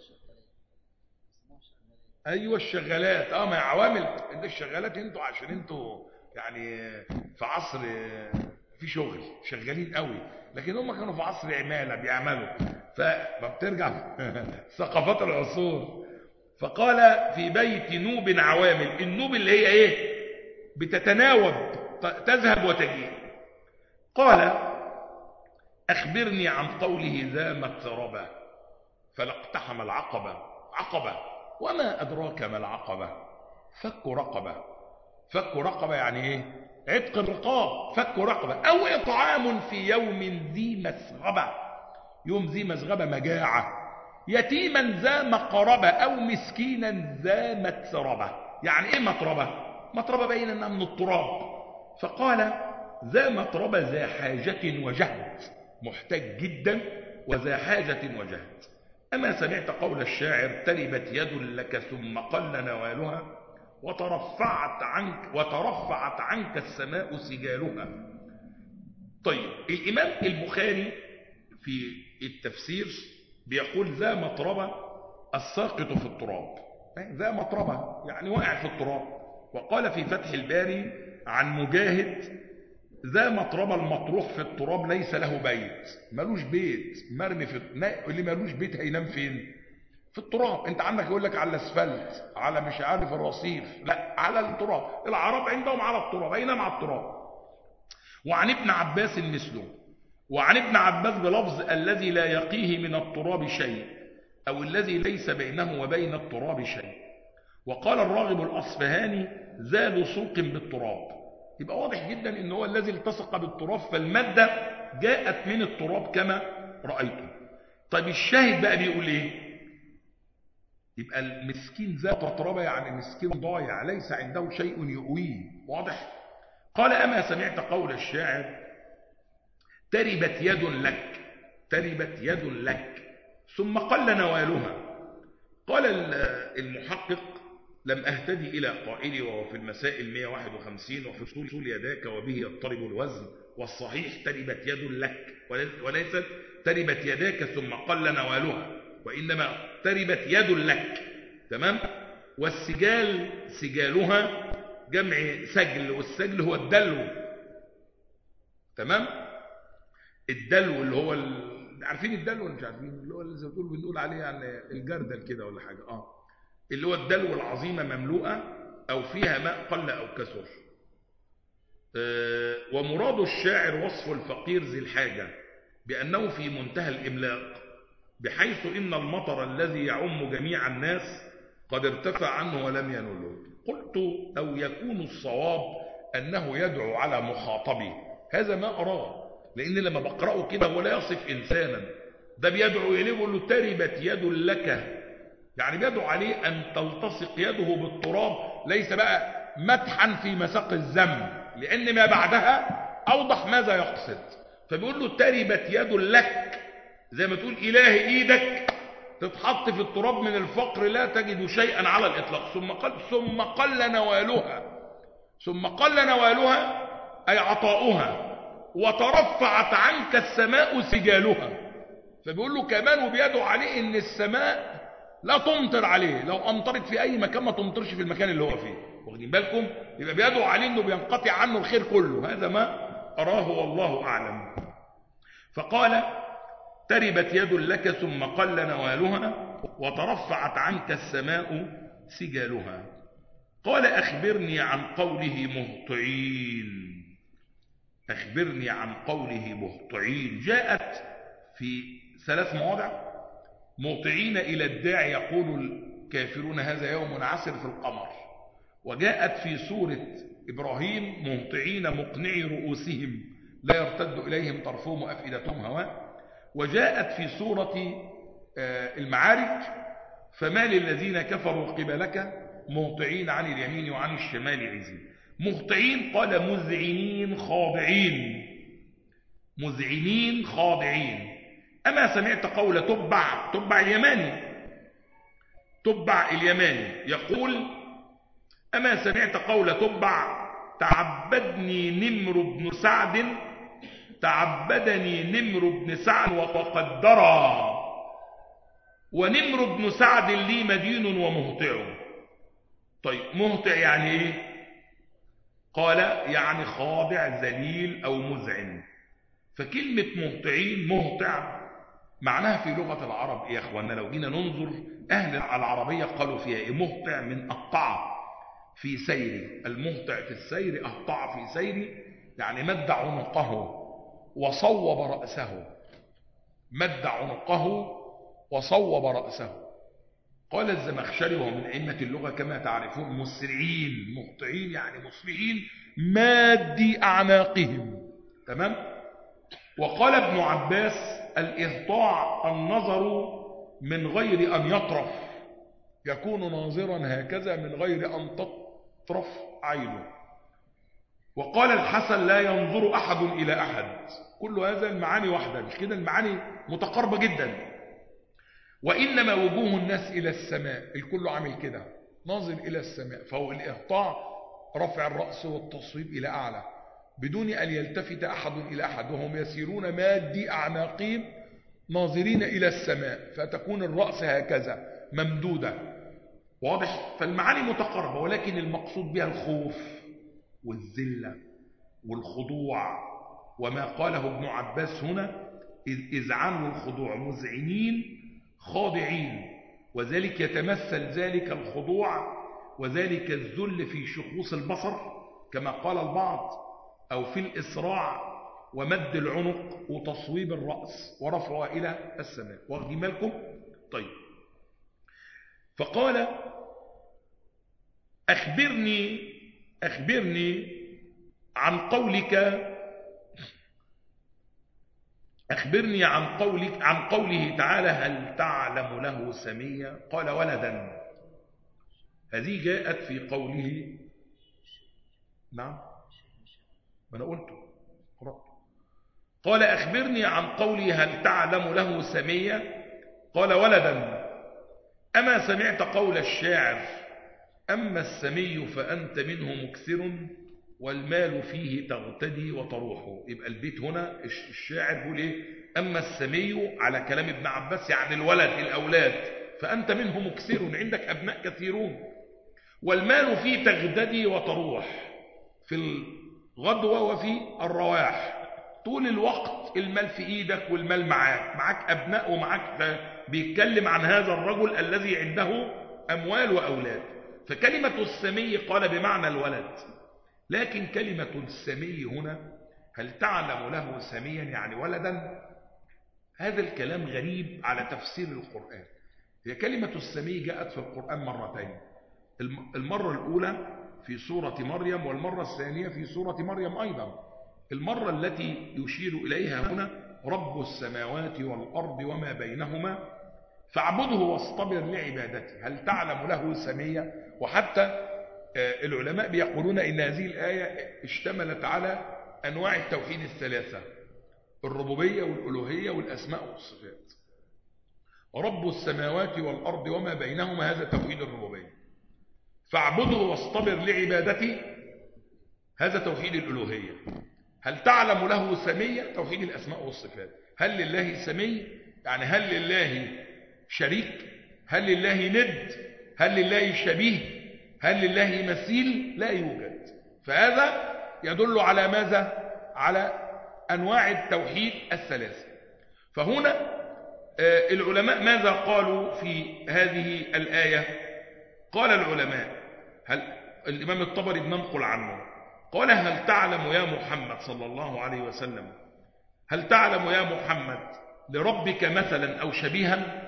ايوه الشغالات ما عوامل ده الشغالات انتوا عشان انتوا يعني في عصر في شغل شغالين قوي، لكن هم كانوا في عصر عمالة بيعملوا فبترجع ثقافات العصور. فقال في بيت نوب عوامل. النوب اللي هي ايه بتتناوب تذهب وتجيء. قال أخبرني عن قوله ذا متربة فلاقتحم العقبة. عقبة وما أدراك ما العقبة فك رقبة. فك رقبة يعني ايه عتق الرقاب. فك رقبة أو إطعام في يوم ذي مسغبة. يوم ذي مسغبة مجاعة. يتيما ذا مقربة أو مسكينا ذا متربة. يعني ايه متربة؟ متربة بين انها من التراب. فقال ذا متربة ذا حاجة وجهد محتاج جدا وذا حاجة وجهد. أما سمعت قول الشاعر تربت يد لك ثم قل نوالها وترفعت عنك السماء سجالها. طيب الإمام البخاري في التفسير بيقول ذا مطربة الساقط في التراب. ذا مطربة يعني واقع في التراب. وقال في فتح الباري عن مجاهد ذا مطربة المطروح في التراب ليس له بيت. ملوش بيت مرمي في اللي ملوش بيت هينام فين؟ في التراب. انت عندك يقول لك على الاسفلت على مش عارف الرصيف، لا على التراب. العرب عندهم على التراب هينام على التراب. وعن ابن عباس مثله. وعن ابن عباس بلفظ الذي لا يقيه من التراب شيء أو الذي ليس بينه وبين التراب شيء. وقال الراغب الأصفهاني ذا لصوق بالتراب. يبقى واضح جدا ان هو الذي التصق بالتراب فالمادة جاءت من التراب كما رأيته. طيب الشاهد بقى بيقول ايه؟ يبقى المسكين ذات ترابة يعني مسكين ضايع ليس عنده شيء يؤويه. واضح؟ قال أما سمعت قول الشاعر تربت يد لك، تربت يد لك ثم قل نوالها. قال المحقق لم أهتدي إلى قائلي وهو في المسائل 151 وفي أصول يداك وبه يضطرب الوزن، والصحيح تربت يد لك وليست تربت يداك ثم قل نوالها، وإنما تربت يد لك. تمام. والسجال سجالها جمع سجل، والسجل هو الدلو. تمام. الدلو اللي هو عارفين الدلو ولا مش عارفين؟ اللي هو زي ما بنقول عليه يعني الجردل كده ولا حاجه، اللي هو الدلو العظيمه مملوءه او فيها ماء قل او كثر. ومراد الشاعر وصف الفقير ذي الحاجه بانه في منتهى الاملاق، بحيث ان المطر الذي يعم جميع الناس قد ارتفع عنه ولم ينله. قلت أو يكون الصواب أنه يدعو على مخاطبه، هذا ما أراه، لأن لما بقرأه كده ولا يصف إنسانا، ده بيدعو إليه يقول له تربت يد لك، يعني بيدعو عليه أن تلتصق يده بالتراب، ليس بقى مدحا في مساق الذم، لأن ما بعدها أوضح ماذا يقصد. فبيقول له تربت يد لك، زي ما تقول إله إيدك تتحط في التراب من الفقر لا تجد شيئا على الإطلاق. ثم قل نوالها، ثم قل نوالها أي عطاؤها، وترفعت عنك السماء سجالها. فبيقول له كمان وبيدعو عليه ان السماء لا تمطر عليه، لو امطرت في اي مكان ما تمطرش في المكان اللي هو فيه. واخدين بالكم؟ يبقى بيدعو عليه انه بينقطع عنه الخير كله. هذا ما اراه والله اعلم. فقال تربت يد لك ثم قل نوالها وترفعت عنك السماء سجالها. قال أخبرني عن قوله مهطعين. أخبرني عن قوله مهطعين. جاءت في 3 مواضع: مهطعين إلى الداعي يقول الكافرون هذا يوم عسر في القمر. وجاءت في سورة إبراهيم مهطعين مقنعي رؤوسهم لا يرتد إليهم طرفهم وأفئدتهم هواء. وجاءت في سورة المعارج فما للذين كفروا قبلك مهطعين عن اليمين وعن الشمال عزين. مهطعين قال مذعنين خاضعين، مذعنين خاضعين. أما سمعت قول تبع اليماني، تبع اليماني يقول أما سمعت قول تبع تعبدني نمر بن سعد، تعبدني نمر بن سعد وقدرا، ونمر بن سعد لي مدين ومهطع. طيب مهطع يعني ايه؟ قال يعني خاضع ذليل او مذعن. فكلمة مهطعين مهطع معناها في لغة العرب ايه يا اخوانا؟ لو جينا ننظر اهل العربية قالوا فيها ايه؟ مهطع من اقطع في سيري، المهطع في السير اقطع في سيري، يعني مد عنقه وصوب رأسه، مد عنقه وصوب رأسه. قال الزمخشري وهو من أئمة اللغة كما تعرفون مسرعين، مهطعين يعني مسرعين مادي أعناقهم. تمام. وقال ابن عباس الإهطاع النظر من غير أن يطرف، يكون ناظرا هكذا من غير أن تطرف عينه. وقال الحسن لا ينظر أحد إلى أحد. كل هذا المعاني واحدة، مش كده؟ المعاني متقاربة جدا. وإنما وجوه الناس إلى السماء، الكل عامل كده ناظر إلى السماء، فهو الإهطاع رفع الرأس والتصويب إلى أعلى بدون أن يلتفت أحد إلى أحد، وهم يسيرون مادي أعناقهم ناظرين إلى السماء، فتكون الرأس هكذا ممدودة. واضح؟ فالمعاني متقاربة، ولكن المقصود بها الخوف والذلة والخضوع. وما قاله ابن عباس هنا إذعان والخضوع، مذعنين خاضعين، وذلك يتمثل ذلك الخضوع وذلك الذل في شخوص البصر كما قال البعض، أو في الإسراع ومد العنق وتصويب الرأس ورفعه إلى السماء. واخدين بالكم؟ طيب. فقال أخبرني عن قولك، أخبرني عن قوله تعالى هل تعلم له سميا. قال ولدا. هذه جاءت في قوله نعم ما أنا قلته قرأت. قال أخبرني عن قولي هل تعلم له سميا؟ قال ولدا. أما سمعت قول الشاعر أما السمي فأنت منه مكثر والمال فيه تغتدي وتروح. يبقى البيت هنا الشاعر بيقول إيه؟ أما السمي على كلام ابن عباس يعني الولد الأولاد، فأنت منه مكثر، عندك أبناء كثيرون. والمال فيه تغتدي وتروح، في الغدوة وفي الرواح، طول الوقت المال في إيدك والمال معك أبناء ومعك. بيتكلم عن هذا الرجل الذي عنده أموال وأولاد. فكلمة السمي قال بمعنى الولد، لكن كلمة السمي هنا هل تعلم له سميا يعني ولدا؟ هذا الكلام غريب على تفسير القرآن. هي كلمة السمي جاءت في القرآن مرتين، المرة الأولى في سورة مريم والمرة الثانية في سورة مريم أيضا. المرة التي يشير إليها هنا رب السماوات والأرض وما بينهما فاعبده واصطبر لعبادته. هل تعلم له سميا؟ وحتى العلماء بيقولون إن هذه الآية اشتملت على أنواع التوحيد الثلاثة: الربوبية والألوهية والأسماء والصفات. رب السماوات والأرض وما بينهما هذا توحيد الربوبية، فاعبده واصطبر لعبادته هذا توحيد الألوهية. هل تعلم له سميا؟ توحيد الأسماء والصفات. هل لله سمي؟ يعني هل لله شريك؟ هل لله ند؟ هل لله شبيه؟ هل لله مثيل؟ لا يوجد. فهذا يدل على ماذا؟ على أنواع التوحيد الثلاثة. فهنا العلماء ماذا قالوا في هذه الآية؟ قال العلماء، الإمام الطبري بننقل عنه قال هل تعلم يا محمد صلى الله عليه وسلم، هل تعلم يا محمد لربك مثلا أو شبيها؟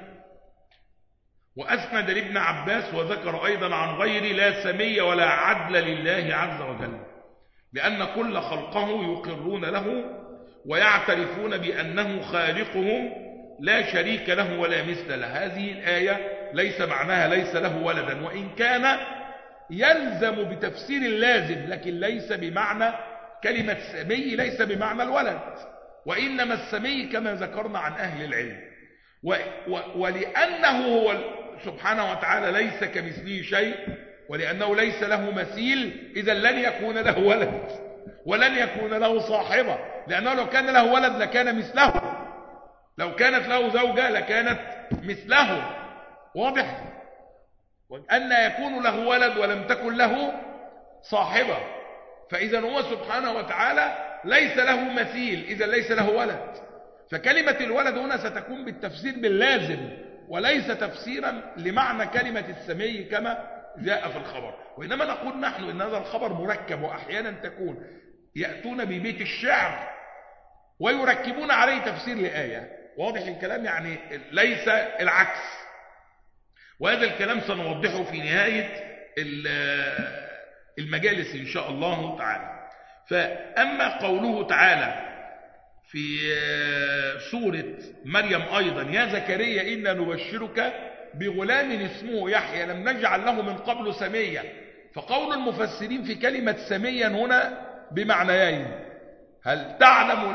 وأسند لابن عباس وذكر أيضا عن غير لا سمي ولا عدل لله عز وجل، لأن كل خلقه يقرون له ويعترفون بأنه خالقهم لا شريك له ولا مثل له. هذه الآية ليس معناها ليس له ولدا، وإن كان يلزم بتفسير اللازم، لكن ليس بمعنى كلمة سمي، ليس بمعنى الولد، وإنما السمي كما ذكرنا عن أهل العلم. ولأنه هو سبحانه وتعالى ليس كمثله شيء، ولأنه ليس له مثيل، إذا لن يكون له ولد ولن يكون له صاحبة، لأنه لو كان له ولد لكان مثله، لو كانت له زوجة لكانت مثله. واضح؟ أن يكون له ولد ولم تكن له صاحبة، فإذا هو سبحانه وتعالى ليس له مثيل، إذا ليس له ولد. فكلمة الولد هنا ستكون بالتفسير باللازم، وليس تفسيرا لمعنى كلمة السمي كما جاء في الخبر. وإنما نقول نحن إن هذا الخبر مركب، وأحيانا تكون يأتون ببيت الشعر ويركبون عليه تفسير لآية. واضح الكلام؟ يعني ليس العكس. وهذا الكلام سنوضحه في نهاية المجالس إن شاء الله تعالى. فأما قوله تعالى في سورة مريم أيضا يا زكريا إنا نبشرك بغلام اسمه يحيى لم نجعل له من قبل سميا. فقول المفسرين في كلمة سميا هنا بمعنيين: هل تعلم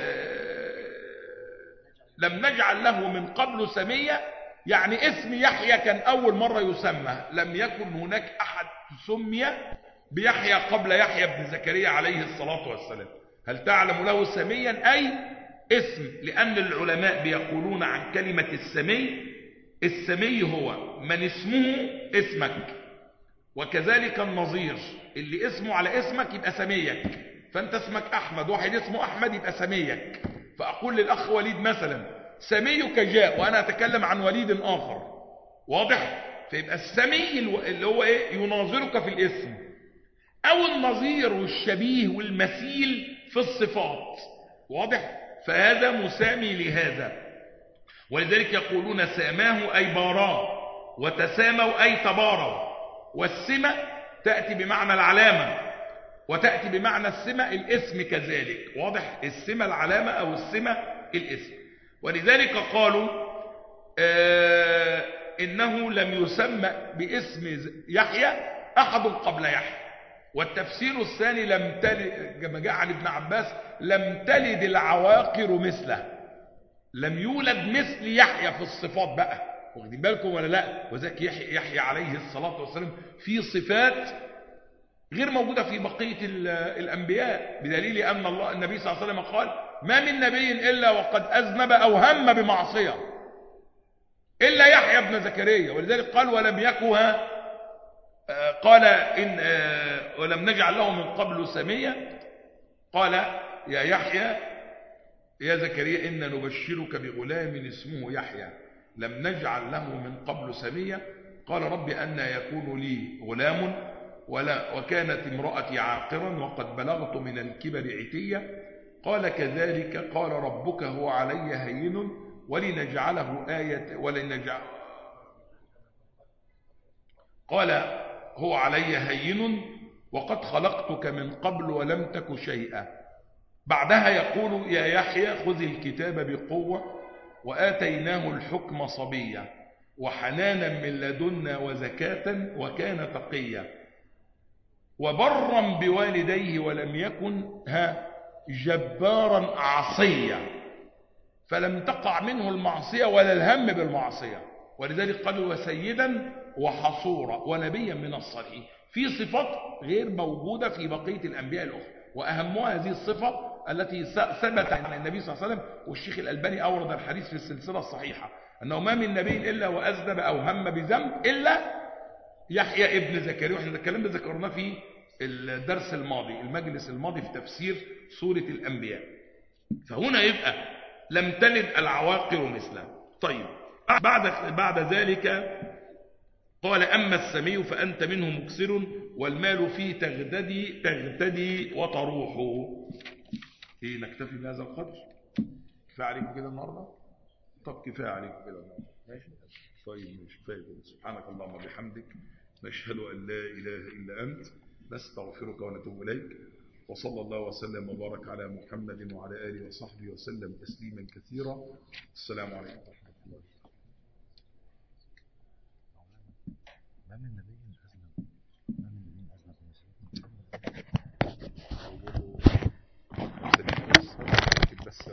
لم نجعل له من قبل سميا، يعني اسم يحيى كان أول مرة يسمى، لم يكن هناك أحد سمي بيحيى قبل يحيى بن زكريا عليه الصلاة والسلام. هل تعلم له سميا أي اسم، لأن العلماء بيقولون عن كلمة السمي هو من اسمه اسمك، وكذلك النظير اللي اسمه على اسمك يبقى سميك. فأنت اسمك أحمد، واحد اسمه أحمد يبقى سميك. فأقول للأخ وليد مثلا سميك جاء، وأنا أتكلم عن وليد آخر. واضح؟ فيبقى السمي اللي هو إيه؟ يناظرك في الاسم، أو النظير والشبيه والمثيل في الصفات. واضح؟ فهذا مسامي لهذا. ولذلك يقولون ساماه أي باراه، وتساموا أي تباروا. والسمة تأتي بمعنى العلامة، وتأتي بمعنى السمة الاسم كذلك. واضح؟ السمة العلامة أو السمة الاسم. ولذلك قالوا إنه لم يسمى باسم يحيى أحد قبل يحيى، والتفسير الثاني لم تلد، كما جاء عن ابن عباس، لم تلد العواقر مثله، لم يولد مثل يحيى في الصفات بقى، واخدين بالكم ولا لا؟ وذلك يحيى عليه الصلاة والسلام في صفات غير موجودة في بقية الأنبياء، بدليل أن النبي صلى الله عليه وسلم قال: ما من نبي إلا وقد أذنب أو هم بمعصية إلا يحيى ابن زكريا. ولذلك قال: ولم يكها، قال إن ولم نجعل له من قبل سميا. قال: يا يحيى يا زكريا إنا نبشرك بغلام اسمه يحيى لم نجعل له من قبل سميا. قال: رب أنى يكون لي غلام وكانت امرأتي عاقرا وقد بلغت من الكبر عتيا. قال: كذلك قال ربك هو علي هين ولنجعله آية قال: هو علي هين وقد خلقتك من قبل ولم تك شيئا. بعدها يقول: يا يحيى خذ الكتاب بقوة وآتيناه الحكم صبيا وحنانا من لدنا وزكاة وكان تقيا وبرا بوالديه ولم يكن جبارا عصيا. فلم تقع منه المعصية ولا الهم بالمعصية. ولذلك قالوا: وسيدا وحصورا ونبيا من الصالحين، في صفات غير موجودة في بقية الأنبياء الأخرى. وأهمها هذه الصفة التي ثبت عن النبي صلى الله عليه وسلم، والشيخ الألباني أورد الحديث في السلسلة الصحيحة، أنه ما من نبي إلا وأذنب أو هم بذنب إلا يحيى ابن زكريا. وإحنا الكلام ده ذكرناه في الدرس الماضي، المجلس الماضي، في تفسير سورة الأنبياء. فهنا يبقى لم تلد العواقر مثله. طيب، بعد ذلك قال: أما السمي فأنت منه مكسر والمال فيه تغتدي وتروح. إيه، نكتفي بهذا القدر؟ كفاية عليكم كده النهارده؟ طب كفاية عليكم كده النهارده، ماشي؟ طيب ماشي، كفاية كده. سبحانك اللهم وبحمدك نشهد أن لا إله إلا أنت نستغفرك ونتوب إليك. وصلى الله وسلم وبارك على محمد وعلى آله وصحبه وسلم تسليما كثيرا. السلام عليكم ورحمة الله. ما من نبي أذنب، ما من نبي أذنب بس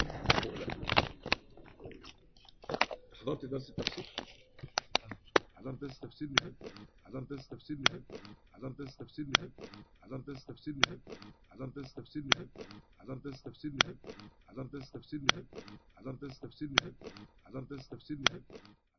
حضرت درس التفسير؟ حضرت درس التفسير اللي فات؟ حضرت درس التفسير اللي فات؟ حضرت درس التفسير اللي فات؟ حضرت درس التفسير اللي فات؟ حضرت درس التفسير اللي فات؟ حضرت درس التفسير اللي فات؟ حضرت درس التفسير اللي فات؟ حضرت درس التفسير اللي فات؟ حضرت درس التفسير اللي فات؟